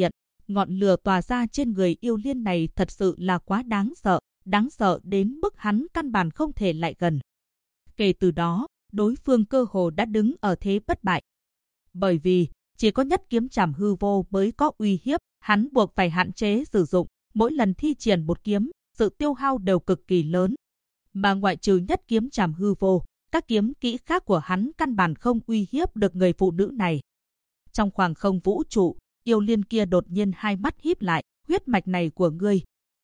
Ngọn lửa tỏa ra trên người yêu liên này thật sự là quá đáng sợ đến mức hắn căn bản không thể lại gần. Kể từ đó, đối phương cơ hồ đã đứng ở thế bất bại. Bởi vì, chỉ có nhất kiếm trảm hư vô mới có uy hiếp, hắn buộc phải hạn chế sử dụng, mỗi lần thi triển một kiếm, sự tiêu hao đều cực kỳ lớn. Mà ngoại trừ nhất kiếm trảm hư vô, các kiếm kỹ khác của hắn căn bản không uy hiếp được người phụ nữ này. Trong khoảng không vũ trụ, yêu liên kia đột nhiên hai mắt híp lại, huyết mạch này của ngươi.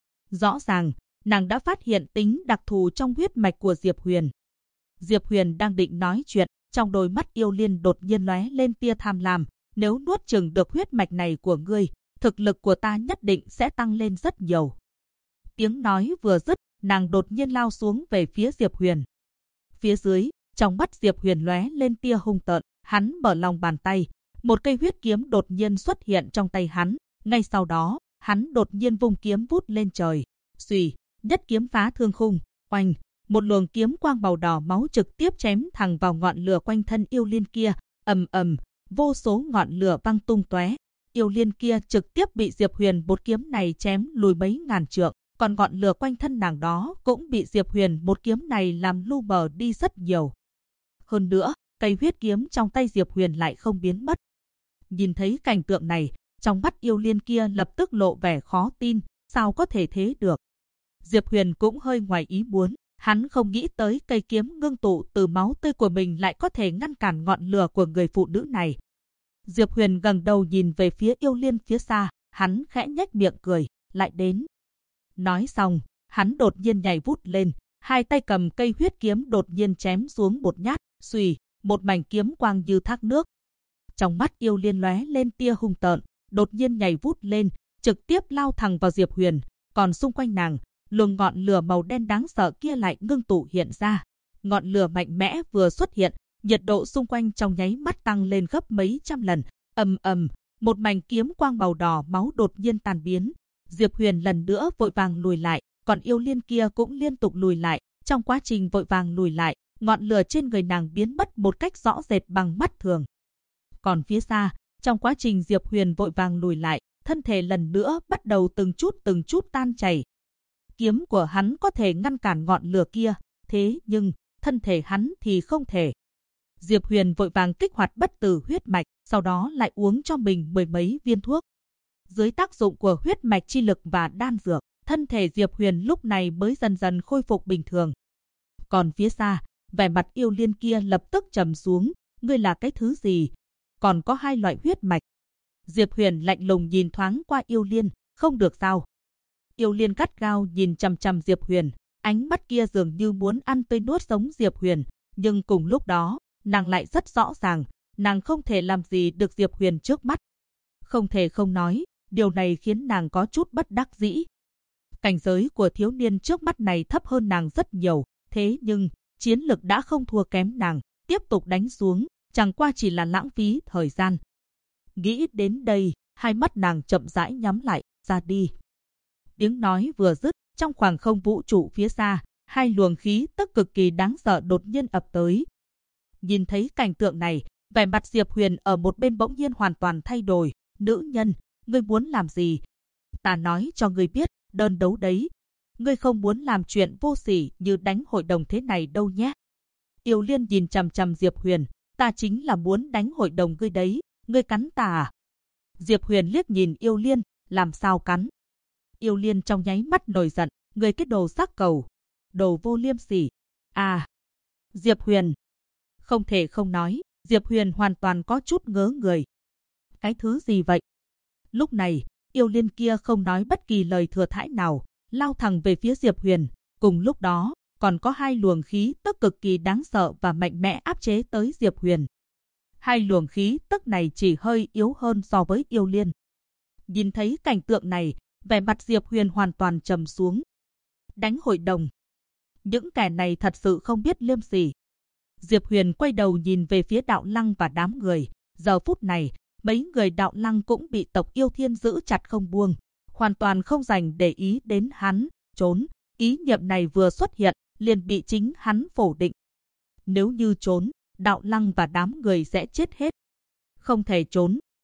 Rõ ràng, nàng đã phát hiện tính đặc thù trong huyết mạch của Diệp Huyền. Diệp Huyền đang định nói chuyện, trong đôi mắt yêu liên đột nhiên lóe lên tia tham lam. Nếu nuốt chửng được huyết mạch này của ngươi, thực lực của ta nhất định sẽ tăng lên rất nhiều. Tiếng nói vừa dứt, nàng đột nhiên lao xuống về phía Diệp Huyền. Phía dưới, trong mắt Diệp Huyền lóe lên tia hung tợn, hắn mở lòng bàn tay. Một cây huyết kiếm đột nhiên xuất hiện trong tay hắn. Ngay sau đó, hắn đột nhiên vung kiếm vút lên trời. Xùy, nhất kiếm phá thương khung, oanh. Một luồng kiếm quang màu đỏ máu trực tiếp chém thẳng vào ngọn lửa quanh thân yêu liên kia. Ầm ầm, vô số ngọn lửa văng tung tóe. Yêu liên kia trực tiếp bị Diệp Huyền một kiếm này chém lùi mấy ngàn trượng. Còn ngọn lửa quanh thân nàng đó cũng bị Diệp Huyền một kiếm này làm lu mờ đi rất nhiều. Hơn nữa, cây huyết kiếm trong tay Diệp Huyền lại không biến mất. Nhìn thấy cảnh tượng này, trong mắt yêu liên kia lập tức lộ vẻ khó tin, sao có thể thế được. Diệp Huyền cũng hơi ngoài ý muốn, hắn không nghĩ tới cây kiếm ngưng tụ từ máu tươi của mình lại có thể ngăn cản ngọn lửa của người phụ nữ này. Diệp Huyền ngẩng đầu nhìn về phía yêu liên phía xa, hắn khẽ nhếch miệng cười, lại đến. Nói xong, hắn đột nhiên nhảy vút lên, hai tay cầm cây huyết kiếm đột nhiên chém xuống một nhát, xùy, một mảnh kiếm quang như thác nước. Trong mắt yêu liên lóe lên tia hung tợn, đột nhiên nhảy vút lên, trực tiếp lao thẳng vào Diệp Huyền, còn xung quanh nàng, luồng ngọn lửa màu đen đáng sợ kia lại ngưng tụ hiện ra. Ngọn lửa mạnh mẽ vừa xuất hiện, nhiệt độ xung quanh trong nháy mắt tăng lên gấp mấy trăm lần. Ầm ầm, một mảnh kiếm quang màu đỏ máu đột nhiên tan biến. Diệp Huyền lần nữa vội vàng lùi lại, còn yêu liên kia cũng liên tục lùi lại. Trong quá trình vội vàng lùi lại, ngọn lửa trên người nàng biến mất một cách rõ rệt bằng mắt thường. Còn phía xa, trong quá trình Diệp Huyền vội vàng lùi lại, thân thể lần nữa bắt đầu từng chút tan chảy. Kiếm của hắn có thể ngăn cản ngọn lửa kia, thế nhưng thân thể hắn thì không thể. Diệp Huyền vội vàng kích hoạt bất tử huyết mạch, sau đó lại uống cho mình mười mấy viên thuốc. Dưới tác dụng của huyết mạch chi lực và đan dược, thân thể Diệp Huyền lúc này mới dần dần khôi phục bình thường. Còn phía xa, vẻ mặt yêu liên kia lập tức trầm xuống, ngươi là cái thứ gì? Còn có hai loại huyết mạch. Diệp Huyền lạnh lùng nhìn thoáng qua yêu liên, không được sao. Yêu liên gắt gao nhìn chằm chằm Diệp Huyền, ánh mắt kia dường như muốn ăn tươi nuốt sống Diệp Huyền, nhưng cùng lúc đó, nàng lại rất rõ ràng, nàng không thể làm gì được Diệp Huyền trước mắt. Không thể không nói, điều này khiến nàng có chút bất đắc dĩ. Cảnh giới của thiếu niên trước mắt này thấp hơn nàng rất nhiều, thế nhưng chiến lực đã không thua kém nàng, tiếp tục đánh xuống, chẳng qua chỉ là lãng phí thời gian. Nghĩ đến đây, hai mắt nàng chậm rãi nhắm lại, ra đi. Tiếng nói vừa dứt, trong khoảng không vũ trụ phía xa, hai luồng khí tức cực kỳ đáng sợ đột nhiên ập tới. Nhìn thấy cảnh tượng này, vẻ mặt Diệp Huyền ở một bên bỗng nhiên hoàn toàn thay đổi. Nữ nhân, ngươi muốn làm gì? Ta nói cho ngươi biết, đơn đấu đấy. Ngươi không muốn làm chuyện vô sỉ như đánh hội đồng thế này đâu nhé. Yêu liên nhìn chằm chằm Diệp Huyền, ta chính là muốn đánh hội đồng ngươi đấy, ngươi cắn ta à? Diệp Huyền liếc nhìn yêu liên, làm sao cắn? Yêu liên trong nháy mắt nổi giận, ngươi cái đồ xác cầu, đồ vô liêm sỉ. À, Diệp Huyền. Không thể không nói, Diệp Huyền hoàn toàn có chút ngớ người. Cái thứ gì vậy? Lúc này, yêu liên kia không nói bất kỳ lời thừa thãi nào, lao thẳng về phía Diệp Huyền. Cùng lúc đó, còn có hai luồng khí tức cực kỳ đáng sợ và mạnh mẽ áp chế tới Diệp Huyền. Hai luồng khí tức này chỉ hơi yếu hơn so với yêu liên. Nhìn thấy cảnh tượng này, vẻ mặt Diệp Huyền hoàn toàn trầm xuống. Đánh hội đồng. Những kẻ này thật sự không biết liêm sỉ. Diệp Huyền quay đầu nhìn về phía Đạo Lăng và đám người. Giờ phút này, mấy người Đạo Lăng cũng bị tộc yêu thiên giữ chặt không buông. Hoàn toàn không dành để ý đến hắn, trốn. Ý niệm này vừa xuất hiện, liền bị chính hắn phủ định. Nếu như trốn, Đạo Lăng và đám người sẽ chết hết. Không thể trốn.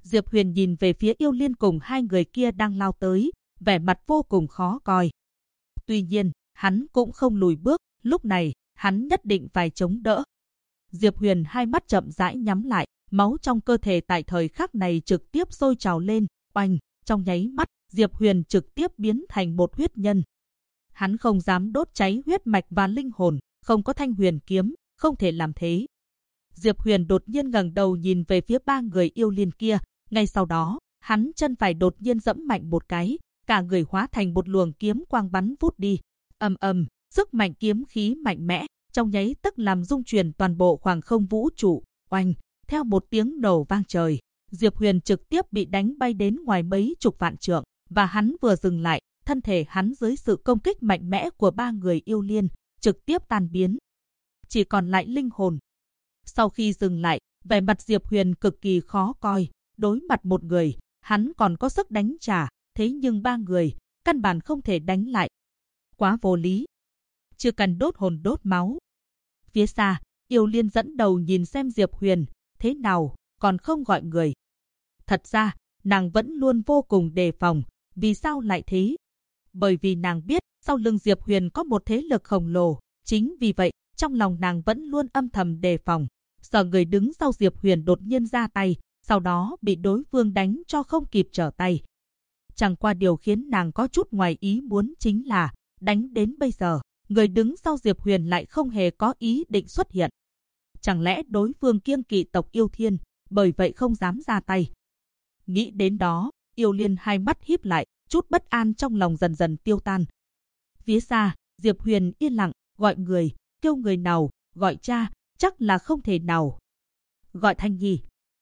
Diệp Huyền nhìn về phía Yêu Liên cùng hai người kia đang lao tới, vẻ mặt vô cùng khó coi. Tuy nhiên, hắn cũng không lùi bước, lúc này, hắn nhất định phải chống đỡ. Diệp Huyền hai mắt chậm rãi nhắm lại, máu trong cơ thể tại thời khắc này trực tiếp sôi trào lên, oanh, trong nháy mắt, Diệp Huyền trực tiếp biến thành một huyết nhân. Hắn không dám đốt cháy huyết mạch và linh hồn, không có Thanh Huyền kiếm, không thể làm thế. Diệp Huyền đột nhiên ngẩng đầu nhìn về phía ba người Yêu Liên kia, ngay sau đó, hắn chân phải đột nhiên giẫm mạnh một cái, cả người hóa thành một luồng kiếm quang bắn vút đi. Ầm ầm, sức mạnh kiếm khí mạnh mẽ, trong nháy tức làm rung chuyển toàn bộ khoảng không vũ trụ. Oanh, theo một tiếng nổ vang trời, Diệp Huyền trực tiếp bị đánh bay đến ngoài mấy chục vạn trượng, và hắn vừa dừng lại, thân thể hắn dưới sự công kích mạnh mẽ của ba người Yêu Liên, trực tiếp tan biến. Chỉ còn lại linh hồn. Sau khi dừng lại, vẻ mặt Diệp Huyền cực kỳ khó coi, đối mặt một người, hắn còn có sức đánh trả, thế nhưng ba người, căn bản không thể đánh lại. Quá vô lý. Chưa cần đốt hồn đốt máu. Phía xa, Yêu Liên dẫn đầu nhìn xem Diệp Huyền, thế nào, còn không gọi người. Thật ra, nàng vẫn luôn vô cùng đề phòng, vì sao lại thế? Bởi vì nàng biết, sau lưng Diệp Huyền có một thế lực khổng lồ, chính vì vậy, trong lòng nàng vẫn luôn âm thầm đề phòng. Sợ người đứng sau Diệp Huyền đột nhiên ra tay, sau đó bị đối phương đánh cho không kịp trở tay. Chẳng qua điều khiến nàng có chút ngoài ý muốn chính là, đánh đến bây giờ, người đứng sau Diệp Huyền lại không hề có ý định xuất hiện. Chẳng lẽ đối phương kiêng kỵ tộc Yêu Thiên, bởi vậy không dám ra tay. Nghĩ đến đó, Yêu Liên hai mắt híp lại, chút bất an trong lòng dần dần tiêu tan. Phía xa, Diệp Huyền yên lặng, gọi người, kêu người nào, gọi cha, chắc là không thể nào. Gọi Thanh Nhi.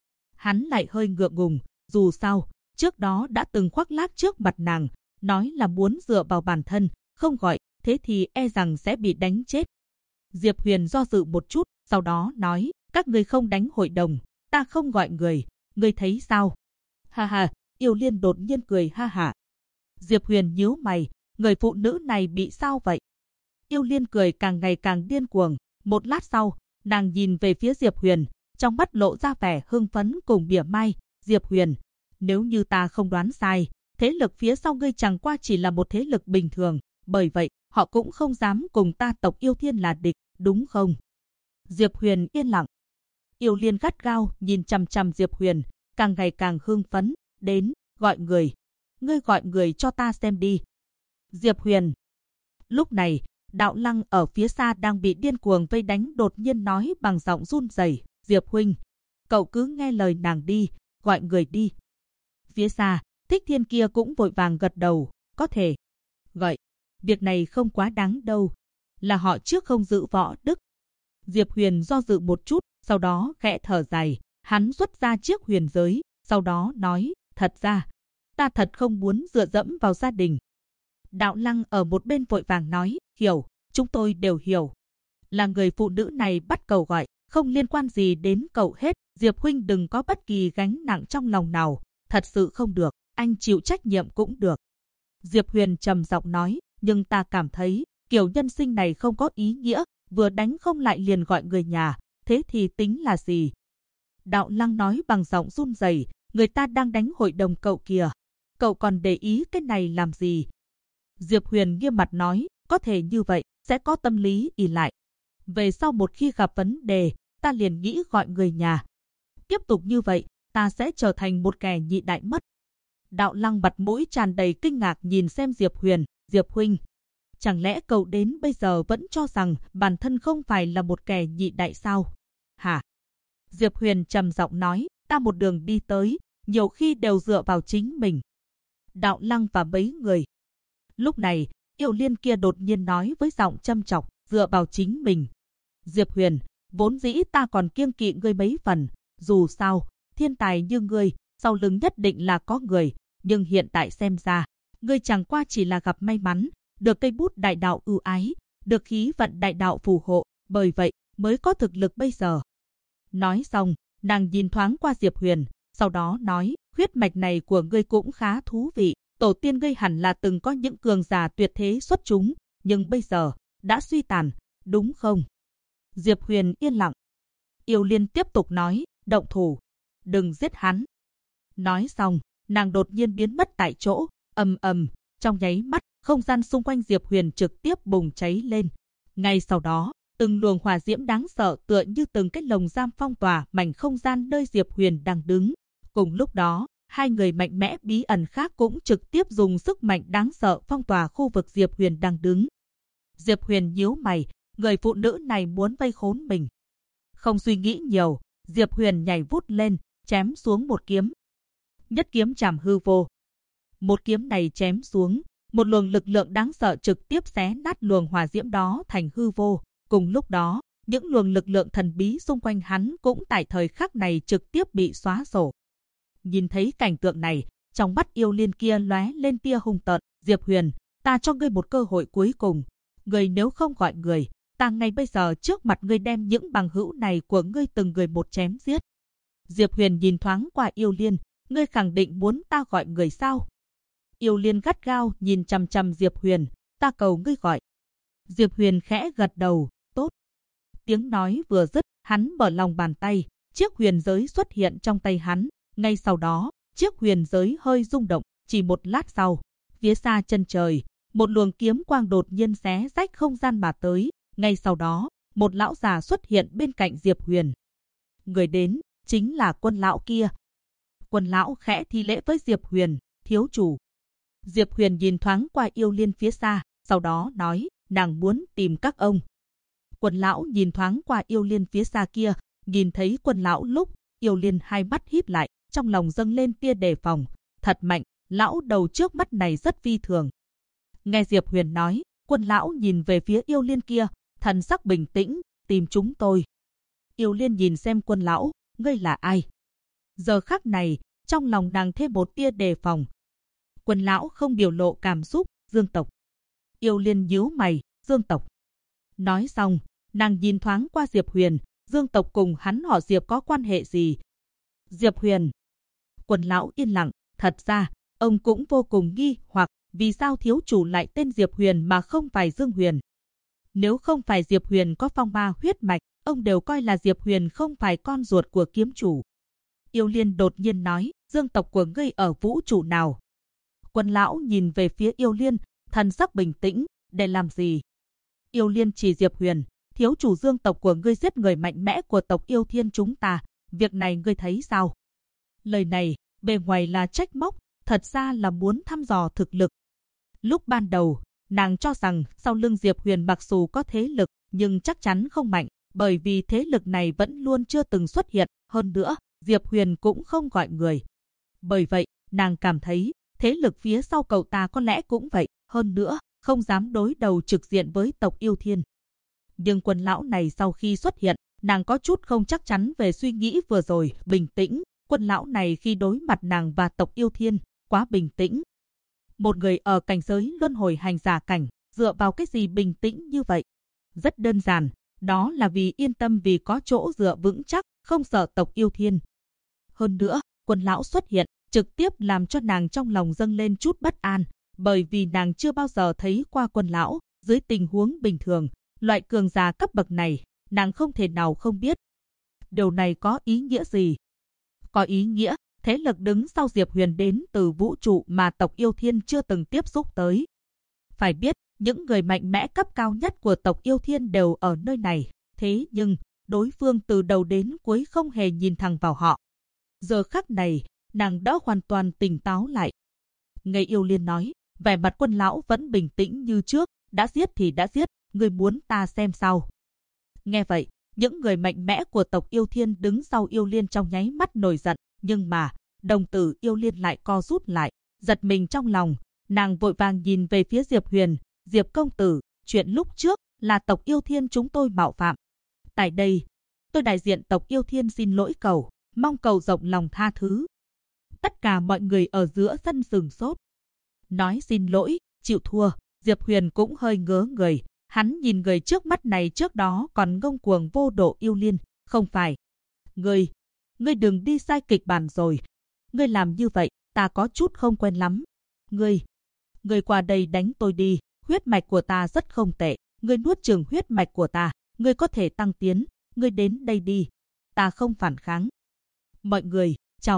Hắn lại hơi ngượng ngùng, dù sao, trước đó đã từng khoác lác trước mặt nàng, nói là muốn dựa vào bản thân, không gọi, thế thì e rằng sẽ bị đánh chết. Diệp Huyền do dự một chút, sau đó nói, các người không đánh hội đồng, ta không gọi người, người thấy sao? Ha ha, Yêu Liên đột nhiên cười ha hả. Diệp Huyền nhíu mày, người phụ nữ này bị sao vậy? Yêu Liên cười càng ngày càng điên cuồng, một lát sau, nàng nhìn về phía Diệp Huyền, trong mắt lộ ra vẻ hưng phấn cùng mỉa mai. Diệp Huyền, nếu như ta không đoán sai, thế lực phía sau ngươi chẳng qua chỉ là một thế lực bình thường, bởi vậy, họ cũng không dám cùng ta tộc Yêu Thiên là địch, đúng không? Diệp Huyền yên lặng. Yêu Liên gắt gao nhìn chằm chằm Diệp Huyền, càng ngày càng hưng phấn, đến, gọi người. Ngươi gọi người cho ta xem đi. Diệp Huyền. Lúc này, Đạo Lăng ở phía xa đang bị điên cuồng vây đánh đột nhiên nói bằng giọng run rẩy, Diệp huynh, cậu cứ nghe lời nàng đi, gọi người đi. Phía xa, Thích Thiên kia cũng vội vàng gật đầu, có thể. Gọi, việc này không quá đáng đâu, là họ trước không giữ võ đức. Diệp Huyền do dự một chút, sau đó khẽ thở dài, hắn xuất ra chiếc huyền giới, sau đó nói, thật ra, ta thật không muốn dựa dẫm vào gia đình. Đạo Lăng ở một bên vội vàng nói, hiểu, chúng tôi đều hiểu. Là người phụ nữ này bắt cậu gọi, không liên quan gì đến cậu hết, Diệp huynh đừng có bất kỳ gánh nặng trong lòng nào, thật sự không được, anh chịu trách nhiệm cũng được. Diệp Huyền trầm giọng nói, nhưng ta cảm thấy, kiểu nhân sinh này không có ý nghĩa, vừa đánh không lại liền gọi người nhà, thế thì tính là gì? Đạo Lăng nói bằng giọng run rẩy, người ta đang đánh hội đồng cậu kìa, cậu còn để ý cái này làm gì? Diệp Huyền nghiêm mặt nói, có thể như vậy, sẽ có tâm lý ỷ lại. Về sau một khi gặp vấn đề, ta liền nghĩ gọi người nhà. Tiếp tục như vậy, ta sẽ trở thành một kẻ nhị đại mất. Đạo Lăng mặt mũi tràn đầy kinh ngạc nhìn xem Diệp Huyền, Diệp huynh. Chẳng lẽ cậu đến bây giờ vẫn cho rằng bản thân không phải là một kẻ nhị đại sao? Hả? Diệp Huyền trầm giọng nói, ta một đường đi tới, nhiều khi đều dựa vào chính mình. Đạo Lăng và mấy người. Lúc này, Yêu Liên kia đột nhiên nói với giọng châm chọc, dựa vào chính mình. Diệp Huyền, vốn dĩ ta còn kiêng kỵ ngươi mấy phần, dù sao, thiên tài như ngươi, sau lưng nhất định là có người, nhưng hiện tại xem ra, ngươi chẳng qua chỉ là gặp may mắn, được cây bút đại đạo ưu ái, được khí vận đại đạo phù hộ, bởi vậy mới có thực lực bây giờ. Nói xong, nàng nhìn thoáng qua Diệp Huyền, sau đó nói, huyết mạch này của ngươi cũng khá thú vị, tổ tiên ngươi hẳn là từng có những cường giả tuyệt thế xuất chúng, nhưng bây giờ đã suy tàn, đúng không? Diệp Huyền yên lặng. Yêu Liên tiếp tục nói, động thủ, đừng giết hắn. Nói xong, nàng đột nhiên biến mất tại chỗ, ầm ầm, trong nháy mắt, không gian xung quanh Diệp Huyền trực tiếp bùng cháy lên. Ngay sau đó, từng luồng hỏa diễm đáng sợ tựa như từng cái lồng giam phong tỏa mảnh không gian nơi Diệp Huyền đang đứng. Cùng lúc đó, hai người mạnh mẽ bí ẩn khác cũng trực tiếp dùng sức mạnh đáng sợ phong tỏa khu vực Diệp Huyền đang đứng. Diệp Huyền nhíu mày, người phụ nữ này muốn vây khốn mình. Không suy nghĩ nhiều, Diệp Huyền nhảy vút lên, chém xuống một kiếm. Nhất kiếm chạm hư vô. Một kiếm này chém xuống, một luồng lực lượng đáng sợ trực tiếp xé nát luồng hỏa diễm đó thành hư vô. Cùng lúc đó, những luồng lực lượng thần bí xung quanh hắn cũng tại thời khắc này trực tiếp bị xóa sổ. Nhìn thấy cảnh tượng này, trong mắt yêu liên kia lóe lên tia hung tợn. Diệp Huyền, ta cho ngươi một cơ hội cuối cùng. Ngươi nếu không gọi người, ta ngay bây giờ trước mặt ngươi đem những bằng hữu này của ngươi từng người một chém giết. Diệp Huyền nhìn thoáng qua yêu liên, ngươi khẳng định muốn ta gọi người sao? Yêu liên gắt gao nhìn chằm chằm Diệp Huyền, ta cầu ngươi gọi. Diệp Huyền khẽ gật đầu, tốt. Tiếng nói vừa dứt, hắn mở lòng bàn tay, chiếc huyền giới xuất hiện trong tay hắn. Ngay sau đó, chiếc huyền giới hơi rung động, chỉ một lát sau, phía xa chân trời, một luồng kiếm quang đột nhiên xé rách không gian mà tới. Ngay sau đó, một lão già xuất hiện bên cạnh Diệp Huyền. Người đến, chính là Quân lão kia. Quân lão khẽ thi lễ với Diệp Huyền, thiếu chủ. Diệp Huyền nhìn thoáng qua yêu liên phía xa, sau đó nói, nàng muốn tìm các ông. Quân lão nhìn thoáng qua yêu liên phía xa kia, nhìn thấy Quân lão lúc, yêu liên hai mắt híp lại, trong lòng dâng lên tia đề phòng. Thật mạnh, lão đầu trước mắt này rất phi thường. Nghe Diệp Huyền nói, Quân lão nhìn về phía yêu liên kia, thần sắc bình tĩnh, tìm chúng tôi. Yêu liên nhìn xem Quân lão, ngươi là ai? Giờ khắc này, trong lòng nàng thêm một tia đề phòng. Quân lão không biểu lộ cảm xúc, Dương tộc. Yêu liên nhíu mày, Dương tộc. Nói xong, nàng nhìn thoáng qua Diệp Huyền, Dương tộc cùng hắn họ Diệp có quan hệ gì? Diệp Huyền. Quân lão yên lặng, thật ra, ông cũng vô cùng nghi hoặc, vì sao thiếu chủ lại tên Diệp Huyền mà không phải Dương Huyền? Nếu không phải Diệp Huyền có phong ma huyết mạch, ông đều coi là Diệp Huyền không phải con ruột của kiếm chủ. Yêu liên đột nhiên nói, Dương tộc của ngươi ở vũ trụ nào? Quân lão nhìn về phía yêu liên, thần sắc bình tĩnh, để làm gì? Yêu liên chỉ Diệp Huyền, thiếu chủ Dương tộc của ngươi giết người mạnh mẽ của tộc Yêu Thiên chúng ta, việc này ngươi thấy sao? Lời này, bề ngoài là trách móc, thật ra là muốn thăm dò thực lực. Lúc ban đầu, nàng cho rằng sau lưng Diệp Huyền mặc dù có thế lực, nhưng chắc chắn không mạnh, bởi vì thế lực này vẫn luôn chưa từng xuất hiện. Hơn nữa, Diệp Huyền cũng không gọi người. Bởi vậy, nàng cảm thấy, thế lực phía sau cậu ta có lẽ cũng vậy. Hơn nữa, không dám đối đầu trực diện với tộc Yêu Thiên. Nhưng Quân lão này sau khi xuất hiện, nàng có chút không chắc chắn về suy nghĩ vừa rồi. Bình tĩnh, Quân lão này khi đối mặt nàng và tộc Yêu Thiên, quá bình tĩnh. Một người ở cảnh giới luân hồi hành giả cảnh, dựa vào cái gì bình tĩnh như vậy? Rất đơn giản, đó là vì yên tâm vì có chỗ dựa vững chắc, không sợ tộc Yêu Thiên. Hơn nữa, Quân lão xuất hiện, trực tiếp làm cho nàng trong lòng dâng lên chút bất an, bởi vì nàng chưa bao giờ thấy qua Quân lão. Dưới tình huống bình thường, loại cường giả cấp bậc này, nàng không thể nào không biết. Điều này có ý nghĩa gì? Có ý nghĩa, thế lực đứng sau Diệp Huyền đến từ vũ trụ mà tộc Yêu Thiên chưa từng tiếp xúc tới. Phải biết, những người mạnh mẽ cấp cao nhất của tộc Yêu Thiên đều ở nơi này, thế nhưng, đối phương từ đầu đến cuối không hề nhìn thẳng vào họ. Giờ khắc này, nàng đã hoàn toàn tỉnh táo lại. Nghe yêu liên nói, vẻ mặt Quân lão vẫn bình tĩnh như trước, đã giết thì đã giết, ngươi muốn ta xem sao? Nghe vậy, những người mạnh mẽ của tộc Yêu Thiên đứng sau yêu liên trong nháy mắt nổi giận, nhưng mà, đồng tử yêu liên lại co rút lại, giật mình trong lòng, nàng vội vàng nhìn về phía Diệp Huyền, Diệp công tử, chuyện lúc trước là tộc Yêu Thiên chúng tôi mạo phạm. Tại đây, tôi đại diện tộc Yêu Thiên xin lỗi cầu, mong cầu rộng lòng tha thứ. Tất cả mọi người ở giữa sân sừng sốt. Nói xin lỗi, chịu thua, Diệp Huyền cũng hơi ngớ người, hắn nhìn người trước mắt này trước đó còn ngông cuồng vô độ yêu liên, không phải. Ngươi đừng đi sai kịch bản rồi. Ngươi làm như vậy, ta có chút không quen lắm. Ngươi qua đây đánh tôi đi, huyết mạch của ta rất không tệ. Ngươi nuốt chửng huyết mạch của ta, ngươi có thể tăng tiến. Ngươi đến đây đi, ta không phản kháng. Mọi người, chào bạn.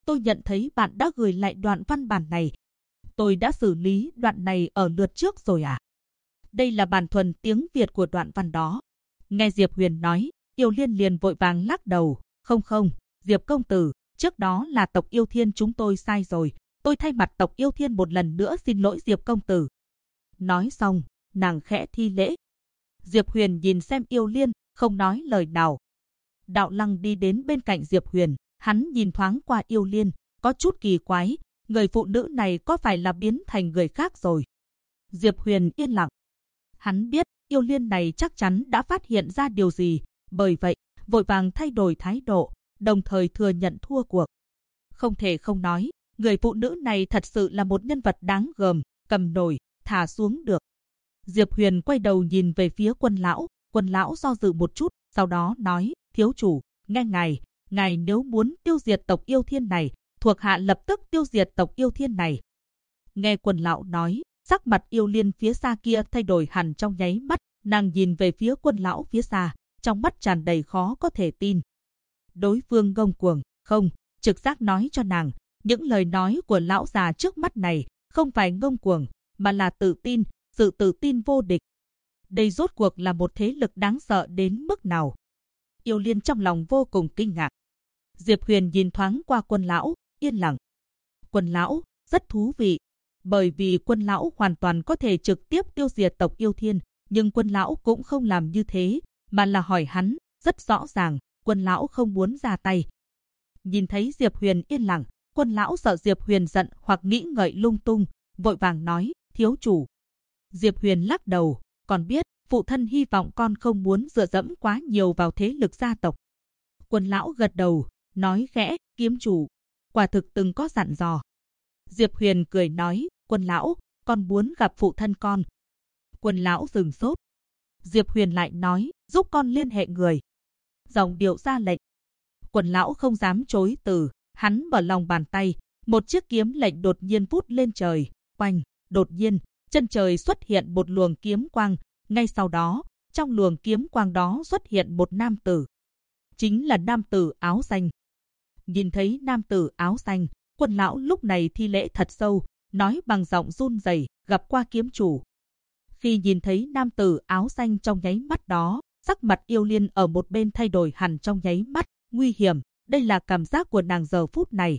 tôi nhận thấy bạn đã gửi lại đoạn văn bản này. Tôi đã xử lý đoạn này ở lượt trước rồi à? Đây là bản thuần tiếng Việt của đoạn văn đó. Nghe Diệp Huyền nói, Yêu Liên liền vội vàng lắc đầu. Không, Diệp công tử, trước đó là tộc Yêu Thiên chúng tôi sai rồi. Tôi thay mặt tộc Yêu Thiên một lần nữa xin lỗi Diệp công tử. Nói xong, nàng khẽ thi lễ. Diệp Huyền nhìn xem Yêu Liên, không nói lời nào. Đạo Lăng đi đến bên cạnh Diệp Huyền, hắn nhìn thoáng qua Yêu Liên, có chút kỳ quái, người phụ nữ này có phải là biến thành người khác rồi? Diệp Huyền yên lặng. Hắn biết Yêu Liên này chắc chắn đã phát hiện ra điều gì, bởi vậy vội vàng thay đổi thái độ, đồng thời thừa nhận thua cuộc. Không thể không nói, người phụ nữ này thật sự là một nhân vật đáng gờm, cầm nổi, thả xuống được. Diệp Huyền quay đầu nhìn về phía Quân lão do dự một chút, sau đó nói, thiếu chủ, nghe ngài nếu muốn tiêu diệt tộc Yêu Thiên này, thuộc hạ lập tức tiêu diệt tộc Yêu Thiên này. Nghe Quân lão nói, sắc mặt Yêu Liên phía xa kia thay đổi hẳn trong nháy mắt, nàng nhìn về phía Quân lão phía xa, trong mắt tràn đầy khó có thể tin. Đối phương ngông cuồng, không, trực giác nói cho nàng, những lời nói của lão già trước mắt này không phải ngông cuồng, mà là tự tin, sự tự tin vô địch. Đây rốt cuộc là một thế lực đáng sợ đến mức nào? Yêu Liên trong lòng vô cùng kinh ngạc. Diệp Huyền nhìn thoáng qua Quân lão, yên lặng. Quân lão, rất thú vị, bởi vì Quân lão hoàn toàn có thể trực tiếp tiêu diệt tộc Yêu Thiên, nhưng Quân lão cũng không làm như thế, mà là hỏi hắn, rất rõ ràng, Quân lão không muốn ra tay. Nhìn thấy Diệp Huyền yên lặng, Quân lão sợ Diệp Huyền giận hoặc nghĩ ngợi lung tung, vội vàng nói, thiếu chủ. Diệp Huyền lắc đầu, còn biết, phụ thân hy vọng con không muốn dựa dẫm quá nhiều vào thế lực gia tộc. Quân lão gật đầu, nói khẽ, kiếm chủ, quả thực từng có dặn dò. Diệp Huyền cười nói, Quân lão, con muốn gặp phụ thân con. Quân lão dừng sốt. Diệp Huyền lại nói, giúp con liên hệ người. Giọng điệu ra lệnh. Quân lão không dám chối từ, hắn mở lòng bàn tay, một chiếc kiếm lệnh đột nhiên vút lên trời, oanh, đột nhiên, chân trời xuất hiện một luồng kiếm quang, ngay sau đó, trong luồng kiếm quang đó xuất hiện một nam tử. Chính là nam tử áo xanh. Nhìn thấy nam tử áo xanh, Quân lão lúc này thi lễ thật sâu, nói bằng giọng run rẩy, gặp qua kiếm chủ. Khi nhìn thấy nam tử áo xanh trong nháy mắt đó, sắc mặt Yêu Liên ở một bên thay đổi hẳn trong nháy mắt, nguy hiểm, đây là cảm giác của nàng giờ phút này.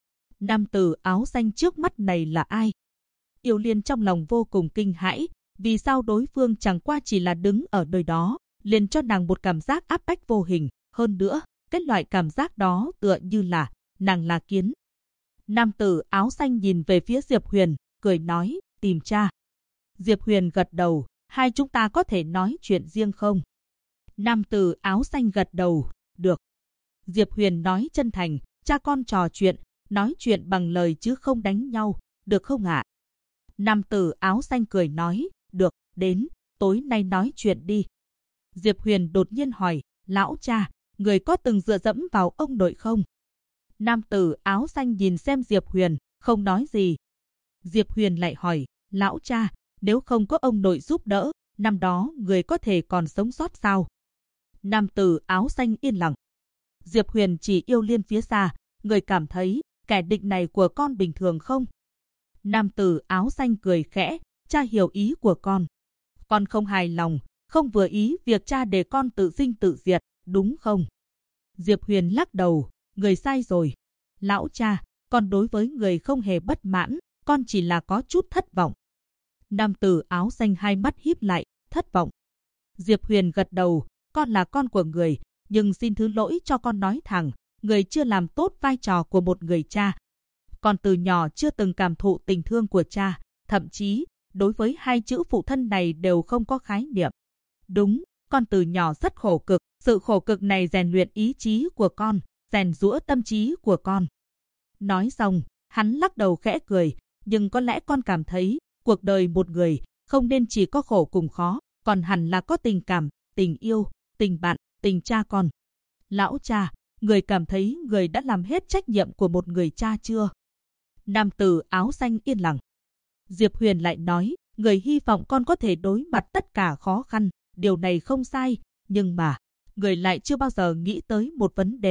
Nam tử áo xanh trước mắt này là ai? Yêu Liên trong lòng vô cùng kinh hãi, vì sao đối phương chẳng qua chỉ là đứng ở nơi đó, liền cho nàng một cảm giác áp bách vô hình, hơn nữa, cái loại cảm giác đó tựa như là, nàng là kiến. Nam tử áo xanh nhìn về phía Diệp Huyền, cười nói, tìm cha. Diệp Huyền gật đầu, hai chúng ta có thể nói chuyện riêng không? Nam tử áo xanh gật đầu, được. Diệp Huyền nói chân thành, cha con trò chuyện, nói chuyện bằng lời chứ không đánh nhau, được không ạ? Nam tử áo xanh cười nói, được, đến, tối nay nói chuyện đi. Diệp Huyền đột nhiên hỏi, lão cha, người có từng dựa dẫm vào ông nội không? Nam tử áo xanh nhìn xem Diệp Huyền, không nói gì. Diệp Huyền lại hỏi, lão cha, nếu không có ông nội giúp đỡ, năm đó người có thể còn sống sót sao? Nam tử áo xanh yên lặng. Diệp Huyền chỉ Yêu Liên phía xa, người cảm thấy kẻ địch này của con bình thường không? Nam tử áo xanh cười khẽ, cha hiểu ý của con. Con không hài lòng, không vừa ý việc cha để con tự sinh tự diệt, đúng không? Diệp Huyền lắc đầu, người sai rồi. Lão cha, con đối với người không hề bất mãn, con chỉ là có chút thất vọng. Nam tử áo xanh hai mắt híp lại, thất vọng. Diệp Huyền gật đầu, con là con của người, nhưng xin thứ lỗi cho con nói thẳng, người chưa làm tốt vai trò của một người cha. Con từ nhỏ chưa từng cảm thụ tình thương của cha, thậm chí, đối với hai chữ phụ thân này đều không có khái niệm. Đúng, con từ nhỏ rất khổ cực, sự khổ cực này rèn luyện ý chí của con, rèn giũa tâm trí của con. Nói xong, hắn lắc đầu khẽ cười, nhưng có lẽ con cảm thấy, cuộc đời một người, không nên chỉ có khổ cùng khó, còn hẳn là có tình cảm, tình yêu, tình bạn, tình cha con. Lão cha, người cảm thấy người đã làm hết trách nhiệm của một người cha chưa? Nam tử áo xanh yên lặng. Diệp Huyền lại nói, người hy vọng con có thể đối mặt tất cả khó khăn, điều này không sai, nhưng mà, người lại chưa bao giờ nghĩ tới một vấn đề,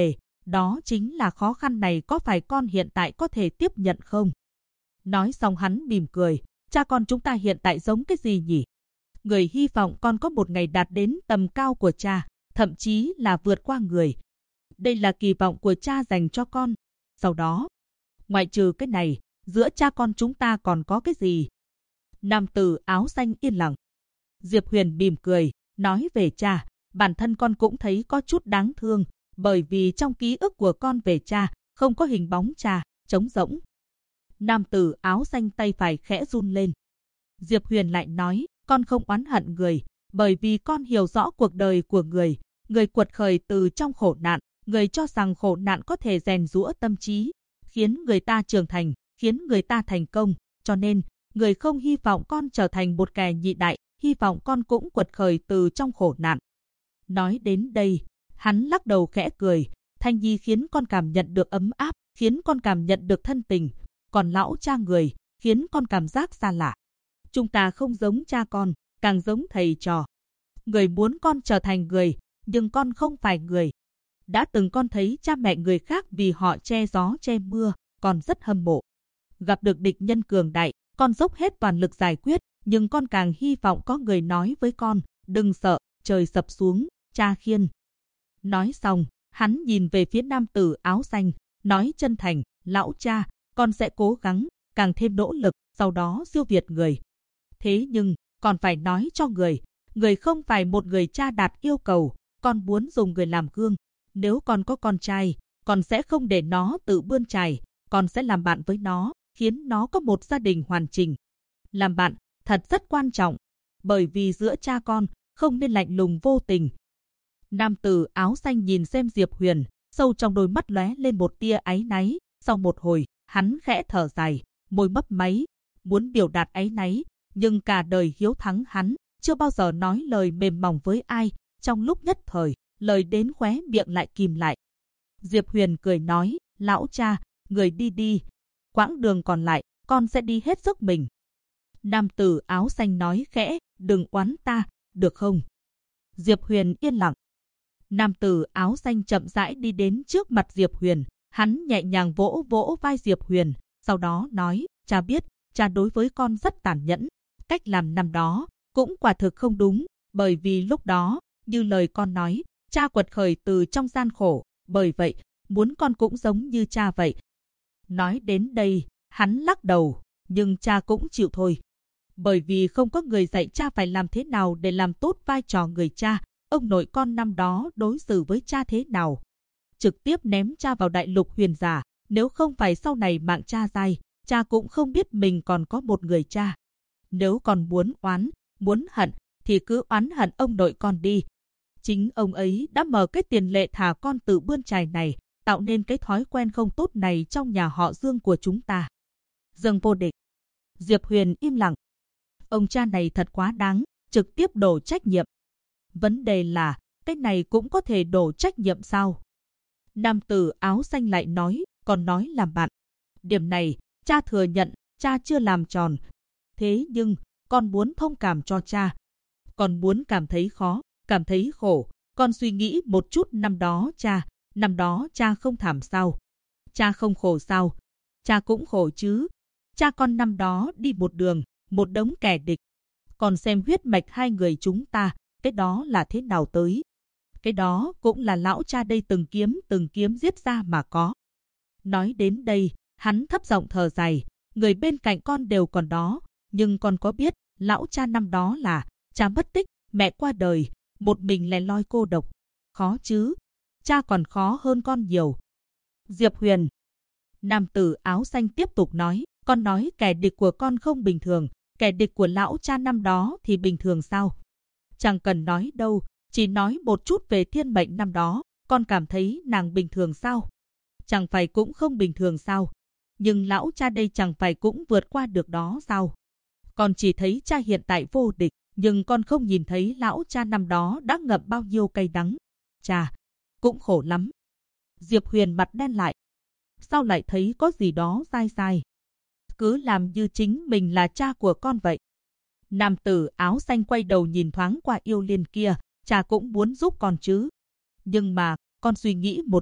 Đó chính là khó khăn này, có phải con hiện tại có thể tiếp nhận không? Nói xong hắn mỉm cười, cha con chúng ta hiện tại giống cái gì nhỉ? Người hy vọng con có một ngày đạt đến tầm cao của cha, thậm chí là vượt qua người. Đây là kỳ vọng của cha dành cho con. Sau đó, ngoại trừ cái này, giữa cha con chúng ta còn có cái gì? Nam tử áo xanh yên lặng. Diệp Huyền mỉm cười, nói về cha, bản thân con cũng thấy có chút đáng thương, bởi vì trong ký ức của con về cha, không có hình bóng cha, trống rỗng. Nam tử áo xanh tay phải khẽ run lên. Diệp Huyền lại nói, con không oán hận người, bởi vì con hiểu rõ cuộc đời của người. Người quật khởi từ trong khổ nạn, người cho rằng khổ nạn có thể rèn giũa tâm trí, khiến người ta trưởng thành, khiến người ta thành công. Cho nên, người không hy vọng con trở thành một kẻ nhị đại, hy vọng con cũng quật khởi từ trong khổ nạn. Nói đến đây, hắn lắc đầu khẽ cười, Thanh Nhi khiến con cảm nhận được ấm áp, khiến con cảm nhận được thân tình, còn lão cha người, khiến con cảm giác xa lạ. Chúng ta không giống cha con, càng giống thầy trò. Người muốn con trở thành người, nhưng con không phải người. Đã từng con thấy cha mẹ người khác vì họ che gió che mưa, con rất hâm mộ. Gặp được địch nhân cường đại, con dốc hết toàn lực giải quyết, nhưng con càng hy vọng có người nói với con, đừng sợ, trời sập xuống, cha khiên. Nói xong, hắn nhìn về phía nam tử áo xanh, nói chân thành, lão cha, con sẽ cố gắng, càng thêm nỗ lực, sau đó siêu việt người. Thế nhưng, còn phải nói cho người không phải một người cha đạt yêu cầu, con muốn dùng người làm gương. Nếu con có con trai, con sẽ không để nó tự bươn chải, con sẽ làm bạn với nó, khiến nó có một gia đình hoàn chỉnh. Làm bạn, thật rất quan trọng, bởi vì giữa cha con, không nên lạnh lùng vô tình. Nam tử áo xanh nhìn xem Diệp Huyền, sâu trong đôi mắt lóe lên một tia áy náy, sau một hồi, hắn khẽ thở dài, môi mấp máy, muốn biểu đạt áy náy, nhưng cả đời hiếu thắng hắn, chưa bao giờ nói lời mềm mỏng với ai, trong lúc nhất thời, lời đến khóe miệng lại kìm lại. Diệp Huyền cười nói, lão cha, người đi đi, quãng đường còn lại, con sẽ đi hết sức mình. Nam tử áo xanh nói khẽ, đừng oán ta, được không? Diệp Huyền yên lặng. Nam tử áo xanh chậm rãi đi đến trước mặt Diệp Huyền, hắn nhẹ nhàng vỗ vỗ vai Diệp Huyền, sau đó nói, cha biết, cha đối với con rất tàn nhẫn, cách làm năm đó cũng quả thực không đúng, bởi vì lúc đó, như lời con nói, cha quật khởi từ trong gian khổ, bởi vậy, muốn con cũng giống như cha vậy. Nói đến đây, hắn lắc đầu, nhưng cha cũng chịu thôi. Bởi vì không có người dạy cha phải làm thế nào để làm tốt vai trò người cha, ông nội con năm đó đối xử với cha thế nào. Trực tiếp ném cha vào đại lục huyền giả, nếu không phải sau này mạng cha dai, cha cũng không biết mình còn có một người cha. Nếu còn muốn oán, muốn hận, thì cứ oán hận ông nội con đi. Chính ông ấy đã mở cái tiền lệ thả con tự bươn chải này, tạo nên cái thói quen không tốt này trong nhà họ Dương của chúng ta. Dương vô địch. Diệp Huyền im lặng. Ông cha này thật quá đáng, trực tiếp đổ trách nhiệm. Vấn đề là, cái này cũng có thể đổ trách nhiệm sao? Nam tử áo xanh lại nói, còn nói làm bạn. Điểm này, cha thừa nhận, cha chưa làm tròn. Thế nhưng, con muốn thông cảm cho cha. Con muốn cảm thấy khó, cảm thấy khổ. Con suy nghĩ một chút năm đó cha không thảm sao? Cha không khổ sao? Cha cũng khổ chứ. Cha con năm đó đi một đường, một đống kẻ địch. Còn xem huyết mạch hai người chúng ta, cái đó là thế nào tới? Cái đó cũng là lão cha đây từng kiếm giết ra mà có. Nói đến đây, hắn thấp giọng thở dài, người bên cạnh con đều còn đó, nhưng con có biết, lão cha năm đó là, cha mất tích, mẹ qua đời, một mình lẻ loi cô độc. Khó chứ, cha còn khó hơn con nhiều. Diệp Huyền. Nam tử áo xanh tiếp tục nói, con nói kẻ địch của con không bình thường, kẻ địch của lão cha năm đó thì bình thường sao? Chẳng cần nói đâu, chỉ nói một chút về thiên mệnh năm đó, con cảm thấy nàng bình thường sao? Chẳng phải cũng không bình thường sao? Nhưng lão cha đây chẳng phải cũng vượt qua được đó sao? Con chỉ thấy cha hiện tại vô địch, nhưng con không nhìn thấy lão cha năm đó đã ngậm bao nhiêu cay đắng. Cha, cũng khổ lắm. Diệp Huyền mặt đen lại. Sao lại thấy có gì đó sai sai? Cứ làm như chính mình là cha của con vậy. Nam tử áo xanh quay đầu nhìn thoáng qua yêu liên kia, cha cũng muốn giúp con chứ. Nhưng mà, con suy nghĩ một chút,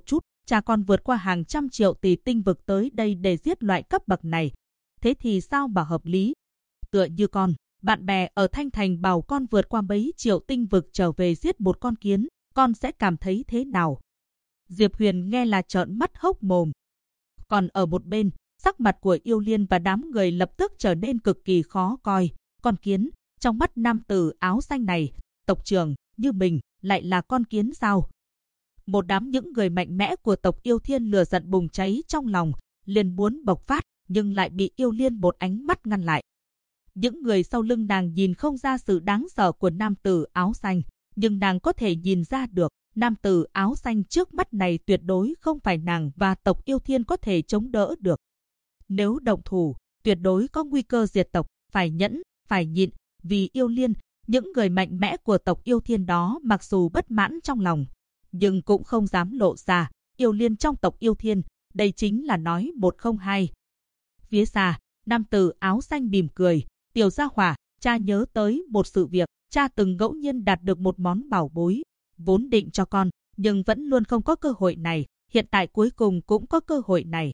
cha con vượt qua hàng trăm triệu tỷ tinh vực tới đây để giết loại cấp bậc này. Thế thì sao mà hợp lý? Tựa như bạn bè ở Thanh Thành bảo con vượt qua mấy triệu tinh vực trở về giết một con kiến, con sẽ cảm thấy thế nào? Diệp Huyền nghe là trợn mắt hốc mồm. Còn ở một bên, sắc mặt của Yêu Liên và đám người lập tức trở nên cực kỳ khó coi. Con kiến, trong mắt nam tử áo xanh này, tộc trưởng, như mình, lại là con kiến sao? Một đám những người mạnh mẽ của tộc Yêu Thiên lửa giận bùng cháy trong lòng, liền muốn bộc phát, nhưng lại bị Yêu Liên một ánh mắt ngăn lại. Những người sau lưng nàng nhìn không ra sự đáng sợ của nam tử áo xanh, nhưng nàng có thể nhìn ra được, nam tử áo xanh trước mắt này tuyệt đối không phải nàng và tộc Yêu Thiên có thể chống đỡ được. Nếu động thủ, tuyệt đối có nguy cơ diệt tộc, phải nhẫn, phải nhịn, vì Yêu Liên, những người mạnh mẽ của tộc Yêu Thiên đó mặc dù bất mãn trong lòng, nhưng cũng không dám lộ ra. Yêu Liên trong tộc Yêu Thiên, đây chính là nói một không hai. Phía xa, nam tử áo xanh mỉm cười, tiểu gia hỏa, cha nhớ tới một sự việc, cha từng ngẫu nhiên đạt được một món bảo bối, vốn định cho con, nhưng vẫn luôn không có cơ hội này, hiện tại cuối cùng cũng có cơ hội này.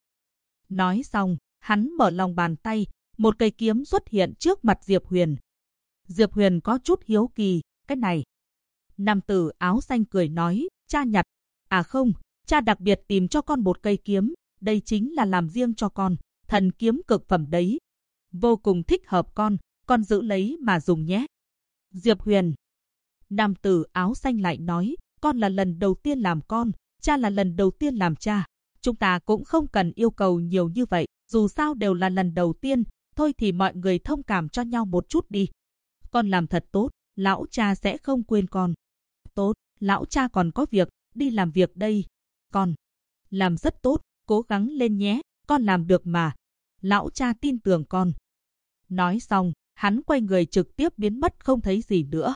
Nói xong, hắn mở lòng bàn tay, một cây kiếm xuất hiện trước mặt Diệp Huyền. Diệp Huyền có chút hiếu kỳ, cái này. Nam tử áo xanh cười nói, cha nhặt. À không, cha đặc biệt tìm cho con một cây kiếm, đây chính là làm riêng cho con, thần kiếm cực phẩm đấy. Vô cùng thích hợp con giữ lấy mà dùng nhé. Diệp Huyền. Nam tử áo xanh lại nói, con là lần đầu tiên làm con, cha là lần đầu tiên làm cha. Chúng ta cũng không cần yêu cầu nhiều như vậy, dù sao đều là lần đầu tiên, thôi thì mọi người thông cảm cho nhau một chút đi. Con làm thật tốt, lão cha sẽ không quên con. Tốt, lão cha còn có việc, đi làm việc đây. Con làm rất tốt, cố gắng lên nhé, con làm được mà. Lão cha tin tưởng con. Nói xong, hắn quay người trực tiếp biến mất không thấy gì nữa.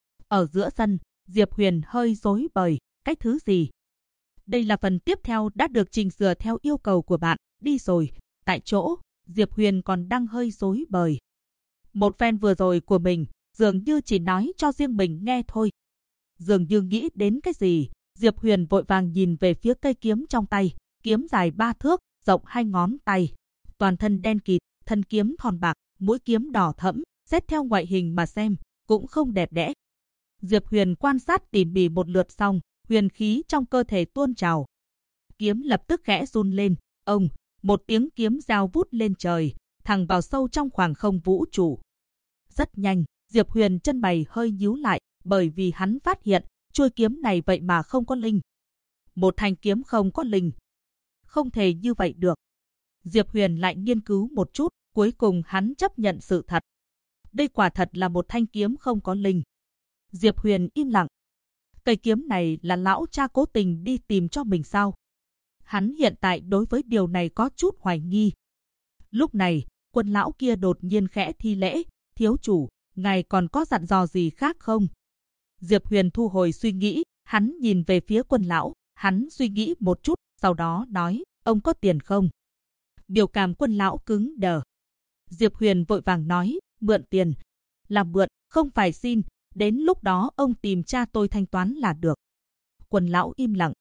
Ở giữa sân, Diệp Huyền hơi rối bời, cái thứ gì? Đây là phần tiếp theo đã được chỉnh sửa theo yêu cầu của bạn, đi rồi. Tại chỗ, Diệp Huyền còn đang hơi rối bời. Một phen vừa rồi của mình, dường như chỉ nói cho riêng mình nghe thôi. Dường như nghĩ đến cái gì, Diệp Huyền vội vàng nhìn về phía cây kiếm trong tay, kiếm dài 3 thước, rộng 2 ngón tay. Toàn thân đen kịt, thân kiếm thon bạc, mũi kiếm đỏ thẫm, xét theo ngoại hình mà xem, cũng không đẹp đẽ. Diệp Huyền quan sát tỉ mỉ một lượt xong, huyền khí trong cơ thể tuôn trào. Kiếm lập tức khẽ run lên, một tiếng kiếm reo vút lên trời, thẳng vào sâu trong khoảng không vũ trụ. Rất nhanh, Diệp Huyền chân mày hơi nhíu lại, bởi vì hắn phát hiện, chuôi kiếm này vậy mà không có linh. Một thanh kiếm không có linh. Không thể như vậy được. Diệp Huyền lại nghiên cứu một chút, cuối cùng hắn chấp nhận sự thật. Đây quả thật là một thanh kiếm không có linh. Diệp Huyền im lặng. Cây kiếm này là lão cha cố tình đi tìm cho mình sao? Hắn hiện tại đối với điều này có chút hoài nghi. Lúc này, Quân lão kia đột nhiên khẽ thi lễ, thiếu chủ, ngài còn có dặn dò gì khác không? Diệp Huyền thu hồi suy nghĩ, hắn nhìn về phía Quân lão, hắn suy nghĩ một chút, sau đó nói, ông có tiền không? Biểu cảm Quân lão cứng đờ. Diệp Huyền vội vàng nói, mượn tiền. Là mượn, không phải xin, đến lúc đó ông tìm cha tôi thanh toán là được. Quân lão im lặng,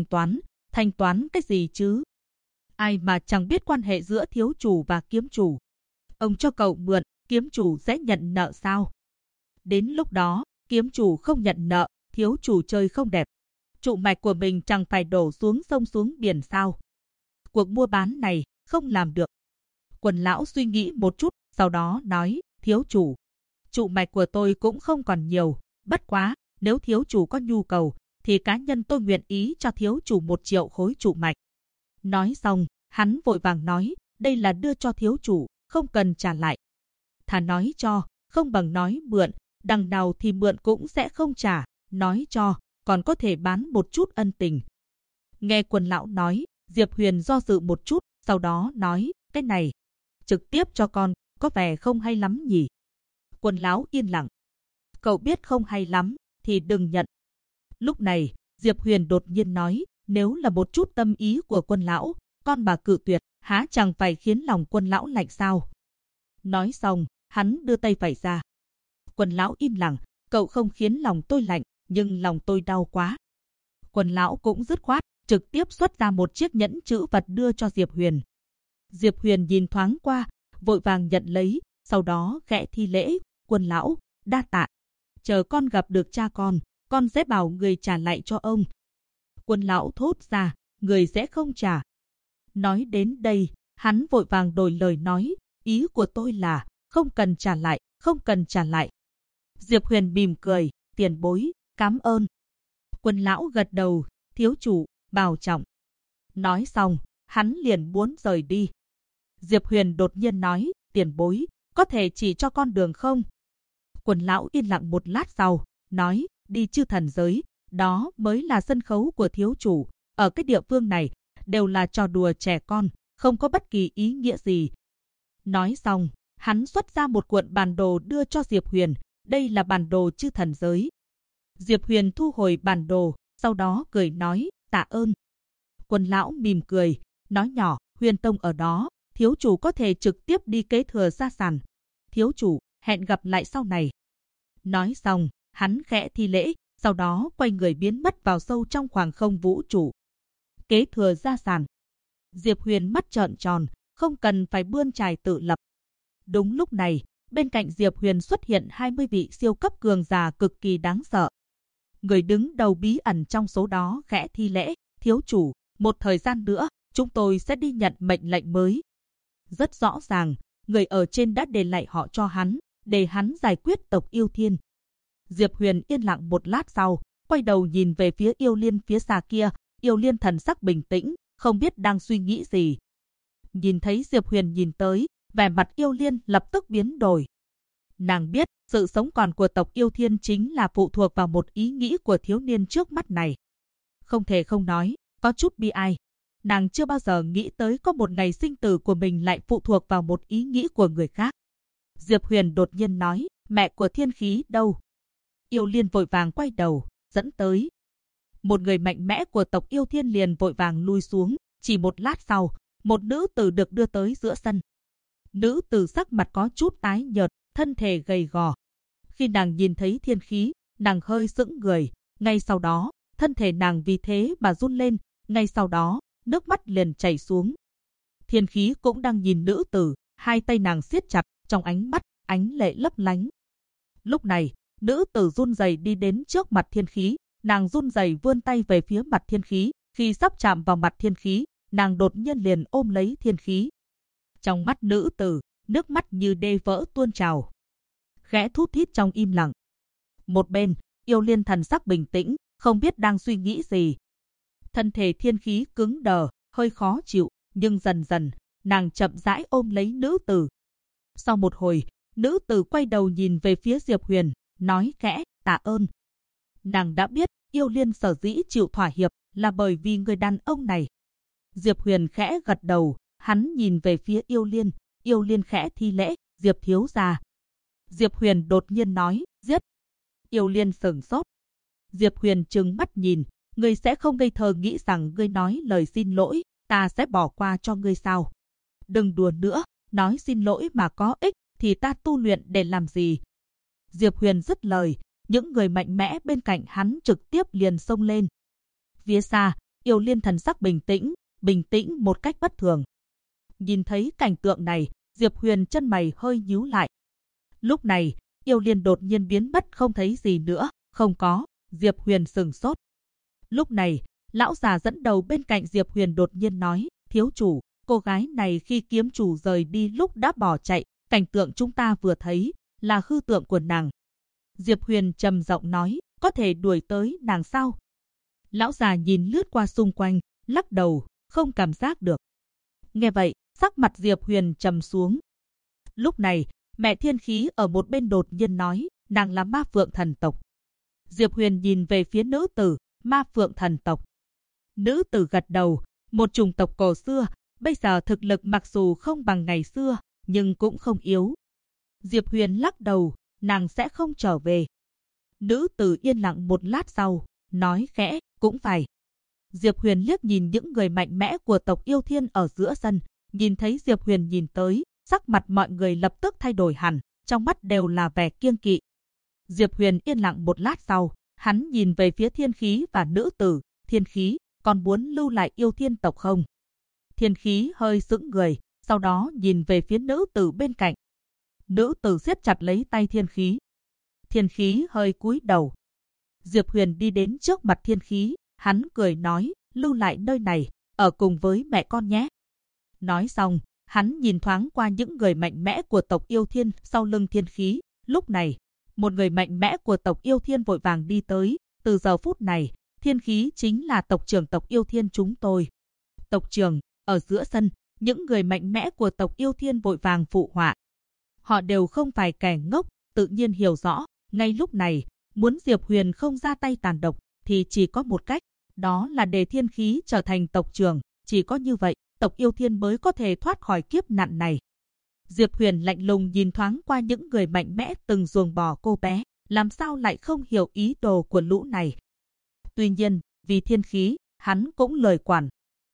thanh toán cái gì chứ? Ai mà chẳng biết quan hệ giữa thiếu chủ và kiếm chủ. Ông cho cậu mượn, kiếm chủ sẽ nhận nợ sao? Đến lúc đó, kiếm chủ không nhận nợ, thiếu chủ chơi không đẹp. Trụ mạch của mình chẳng phải đổ xuống sông xuống biển sao? Cuộc mua bán này, không làm được. Quân lão suy nghĩ một chút, sau đó nói, thiếu chủ. Trụ mạch của tôi cũng không còn nhiều, bất quá, nếu thiếu chủ có nhu cầu, thì cá nhân tôi nguyện ý cho thiếu chủ 1 triệu khối trụ mạch. Nói xong, hắn vội vàng nói, đây là đưa cho thiếu chủ, không cần trả lại. Thà nói cho, không bằng nói mượn, đằng nào thì mượn cũng sẽ không trả, nói cho, còn có thể bán một chút ân tình. Nghe Quân lão nói, Diệp Huyền do dự một chút, sau đó nói, cái này, trực tiếp cho con, có vẻ không hay lắm nhỉ. Quân lão yên lặng. Cậu biết không hay lắm, thì đừng nhận. Lúc này, Diệp Huyền đột nhiên nói, nếu là một chút tâm ý của Quân lão, con mà cự tuyệt, há chẳng phải khiến lòng Quân lão lạnh sao? Nói xong, hắn đưa tay phải ra. Quân lão im lặng, cậu không khiến lòng tôi lạnh, nhưng lòng tôi đau quá. Quân lão cũng dứt khoát, trực tiếp xuất ra một chiếc nhẫn chữ vật đưa cho Diệp Huyền. Diệp Huyền nhìn thoáng qua, vội vàng nhận lấy, sau đó khẽ thi lễ, Quân lão, đa tạ. Chờ con gặp được cha con sẽ bảo người trả lại cho ông. Quân lão thốt ra, người sẽ không trả. Nói đến đây, hắn vội vàng đổi lời nói, ý của tôi là, không cần trả lại, không cần trả lại. Diệp Huyền mỉm cười, tiền bối, cảm ơn. Quân lão gật đầu, thiếu chủ, bảo trọng. Nói xong, hắn liền muốn rời đi. Diệp Huyền đột nhiên nói, tiền bối, có thể chỉ cho con đường không? Quân lão yên lặng một lát sau, nói, đi Chư Thần giới, đó mới là sân khấu của thiếu chủ. Ở cái địa phương này, đều là trò đùa trẻ con, không có bất kỳ ý nghĩa gì. Nói xong, hắn xuất ra một cuộn bản đồ đưa cho Diệp Huyền, đây là bản đồ Chư Thần giới. Diệp Huyền thu hồi bản đồ, sau đó cười nói, tạ ơn. Quân lão mỉm cười, nói nhỏ, Huyền Tông ở đó, thiếu chủ có thể trực tiếp đi kế thừa gia sản. Thiếu chủ, hẹn gặp lại sau này. Nói xong, hắn khẽ thi lễ, sau đó quay người biến mất vào sâu trong khoảng không vũ trụ. Kế thừa gia sản. Diệp Huyền mắt trợn tròn, không cần phải bươn chải tự lập. Đúng lúc này, bên cạnh Diệp Huyền xuất hiện 20 vị siêu cấp cường giả cực kỳ đáng sợ. Người đứng đầu bí ẩn trong số đó khẽ thi lễ, thiếu chủ, một thời gian nữa, chúng tôi sẽ đi nhận mệnh lệnh mới. Rất rõ ràng, người ở trên đã để lại họ cho hắn, để hắn giải quyết tộc Yêu Thiên. Diệp Huyền yên lặng một lát sau, quay đầu nhìn về phía Yêu Liên phía xa kia, Yêu Liên thần sắc bình tĩnh, không biết đang suy nghĩ gì. Nhìn thấy Diệp Huyền nhìn tới, vẻ mặt Yêu Liên lập tức biến đổi. Nàng biết, sự sống còn của tộc Yêu Thiên chính là phụ thuộc vào một ý nghĩ của thiếu niên trước mắt này. Không thể không nói, có chút bi ai. Nàng chưa bao giờ nghĩ tới có một ngày sinh tử của mình lại phụ thuộc vào một ý nghĩ của người khác. Diệp Huyền đột nhiên nói, mẹ của Thiên Khí đâu? Yêu Liên vội vàng quay đầu, dẫn tới. Một người mạnh mẽ của tộc Yêu Thiên liền vội vàng lui xuống, chỉ một lát sau, một nữ tử được đưa tới giữa sân. Nữ tử sắc mặt có chút tái nhợt, thân thể gầy gò. Khi nàng nhìn thấy Thiên Khí, nàng hơi sững người, ngay sau đó, thân thể nàng vì thế mà run lên, ngay sau đó, nước mắt liền chảy xuống. Thiên Khí cũng đang nhìn nữ tử, hai tay nàng siết chặt, trong ánh mắt, ánh lệ lấp lánh. Lúc này, nữ tử run rẩy đi đến trước mặt Thiên Khí, nàng run rẩy vươn tay về phía mặt Thiên Khí, khi sắp chạm vào mặt Thiên Khí, nàng đột nhiên liền ôm lấy Thiên Khí. Trong mắt nữ tử, nước mắt như đê vỡ tuôn trào. Khẽ thút thít trong im lặng. Một bên, Yêu Liên thần sắc bình tĩnh, không biết đang suy nghĩ gì. Thân thể Thiên Khí cứng đờ, hơi khó chịu, nhưng dần dần, nàng chậm rãi ôm lấy nữ tử. Sau một hồi, nữ tử quay đầu nhìn về phía Diệp Huyền, nói khẽ, tạ ơn. Nàng đã biết, Yêu Liên sở dĩ chịu thỏa hiệp là bởi vì người đàn ông này. Diệp Huyền khẽ gật đầu, hắn nhìn về phía Yêu Liên khẽ thi lễ, Diệp thiếu gia. Diệp Huyền đột nhiên nói, giết. Yêu Liên sửng sốt. Diệp Huyền trừng mắt nhìn, ngươi sẽ không ngây thơ nghĩ rằng ngươi nói lời xin lỗi, ta sẽ bỏ qua cho ngươi sao? Đừng đùa nữa, nói xin lỗi mà có ích, thì ta tu luyện để làm gì? Diệp Huyền dứt lời, những người mạnh mẽ bên cạnh hắn trực tiếp liền xông lên. Phía xa, Yêu Liên thần sắc bình tĩnh một cách bất thường. Nhìn thấy cảnh tượng này, Diệp Huyền chân mày hơi nhíu lại. Lúc này, Yêu Liên đột nhiên biến mất không thấy gì nữa, không có, Diệp Huyền sửng sốt. Lúc này, lão già dẫn đầu bên cạnh Diệp Huyền đột nhiên nói, thiếu chủ, cô gái này khi kiếm chủ rời đi lúc đã bỏ chạy, cảnh tượng chúng ta vừa thấy là hư tượng của nàng. Diệp Huyền trầm giọng nói, có thể đuổi tới nàng sao? Lão già nhìn lướt qua xung quanh, lắc đầu, không cảm giác được. Nghe vậy, sắc mặt Diệp Huyền trầm xuống. Lúc này, mẹ Thiên Khí ở một bên đột nhiên nói, nàng là Ma Phượng thần tộc. Diệp Huyền nhìn về phía nữ tử, Ma Phượng thần tộc. Nữ tử gật đầu, một chủng tộc cổ xưa, bây giờ thực lực mặc dù không bằng ngày xưa, nhưng cũng không yếu. Diệp Huyền lắc đầu, nàng sẽ không trở về. Nữ tử yên lặng một lát sau, nói khẽ, cũng phải. Diệp Huyền liếc nhìn những người mạnh mẽ của tộc Yêu Thiên ở giữa sân, nhìn thấy Diệp Huyền nhìn tới, sắc mặt mọi người lập tức thay đổi hẳn, trong mắt đều là vẻ kiêng kỵ. Diệp Huyền yên lặng một lát sau, hắn nhìn về phía Thiên Khí và nữ tử, Thiên Khí, còn muốn lưu lại Yêu Thiên tộc không? Thiên khí hơi sững người, sau đó nhìn về phía nữ tử bên cạnh. Nữ tử siết chặt lấy tay thiên khí. Thiên khí hơi cúi đầu. Diệp Huyền đi đến trước mặt thiên khí, hắn cười nói, lưu lại nơi này, ở cùng với mẹ con nhé. Nói xong, hắn nhìn thoáng qua những người mạnh mẽ của tộc Yêu Thiên sau lưng thiên khí. Lúc này, một người mạnh mẽ của tộc Yêu Thiên vội vàng đi tới. Từ giờ phút này, thiên khí chính là tộc trưởng tộc Yêu Thiên chúng tôi. Tộc trưởng, ở giữa sân, những người mạnh mẽ của tộc Yêu Thiên vội vàng phụ họa. Họ đều không phải kẻ ngốc, tự nhiên hiểu rõ, ngay lúc này, muốn Diệp Huyền không ra tay tàn độc, thì chỉ có một cách, đó là để thiên khí trở thành tộc trưởng, chỉ có như vậy, tộc Yêu Thiên mới có thể thoát khỏi kiếp nạn này. Diệp Huyền lạnh lùng nhìn thoáng qua những người mạnh mẽ từng ruồng bỏ cô bé, làm sao lại không hiểu ý đồ của lũ này. Tuy nhiên, vì thiên khí, hắn cũng lời quản.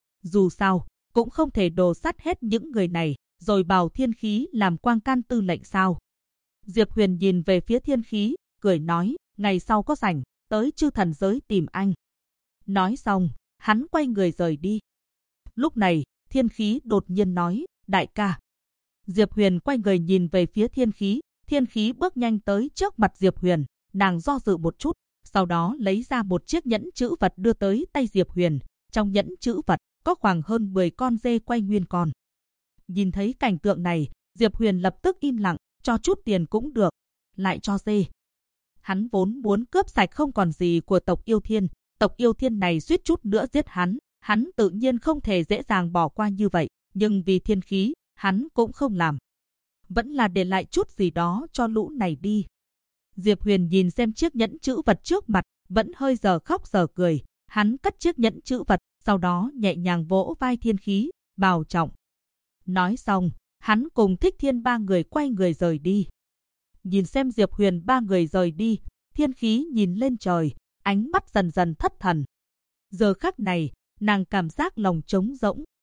Dù sao, cũng không thể đồ sắt hết những người này, rồi bảo thiên khí làm quang can tư lệnh sao. Diệp Huyền nhìn về phía thiên khí, cười nói, ngày sau có rảnh, tới chư thần giới tìm anh. Nói xong, hắn quay người rời đi. Lúc này, thiên khí đột nhiên nói, đại ca. Diệp Huyền quay người nhìn về phía thiên khí bước nhanh tới trước mặt Diệp Huyền, nàng do dự một chút, sau đó lấy ra một chiếc nhẫn chữ vật đưa tới tay Diệp Huyền, trong nhẫn chữ vật có khoảng hơn 10 con dê quay nguyên con. Nhìn thấy cảnh tượng này, Diệp Huyền lập tức im lặng, cho chút tiền cũng được, lại cho dê. Hắn vốn muốn cướp sạch không còn gì của tộc Yêu Thiên này suýt chút nữa giết hắn tự nhiên không thể dễ dàng bỏ qua như vậy, nhưng vì thiên khí, hắn cũng không làm. Vẫn là để lại chút gì đó cho lũ này đi. Diệp Huyền nhìn xem chiếc nhẫn chữ vật trước mặt, vẫn hơi giờ khóc giờ cười, hắn cất chiếc nhẫn chữ vật, sau đó nhẹ nhàng vỗ vai thiên khí, bảo trọng. Nói xong, hắn cùng Thích Thiên ba người quay người rời đi. Nhìn xem Diệp Huyền ba người rời đi, thiên khí nhìn lên trời, ánh mắt dần dần thất thần. Giờ khắc này, nàng cảm giác lòng trống rỗng,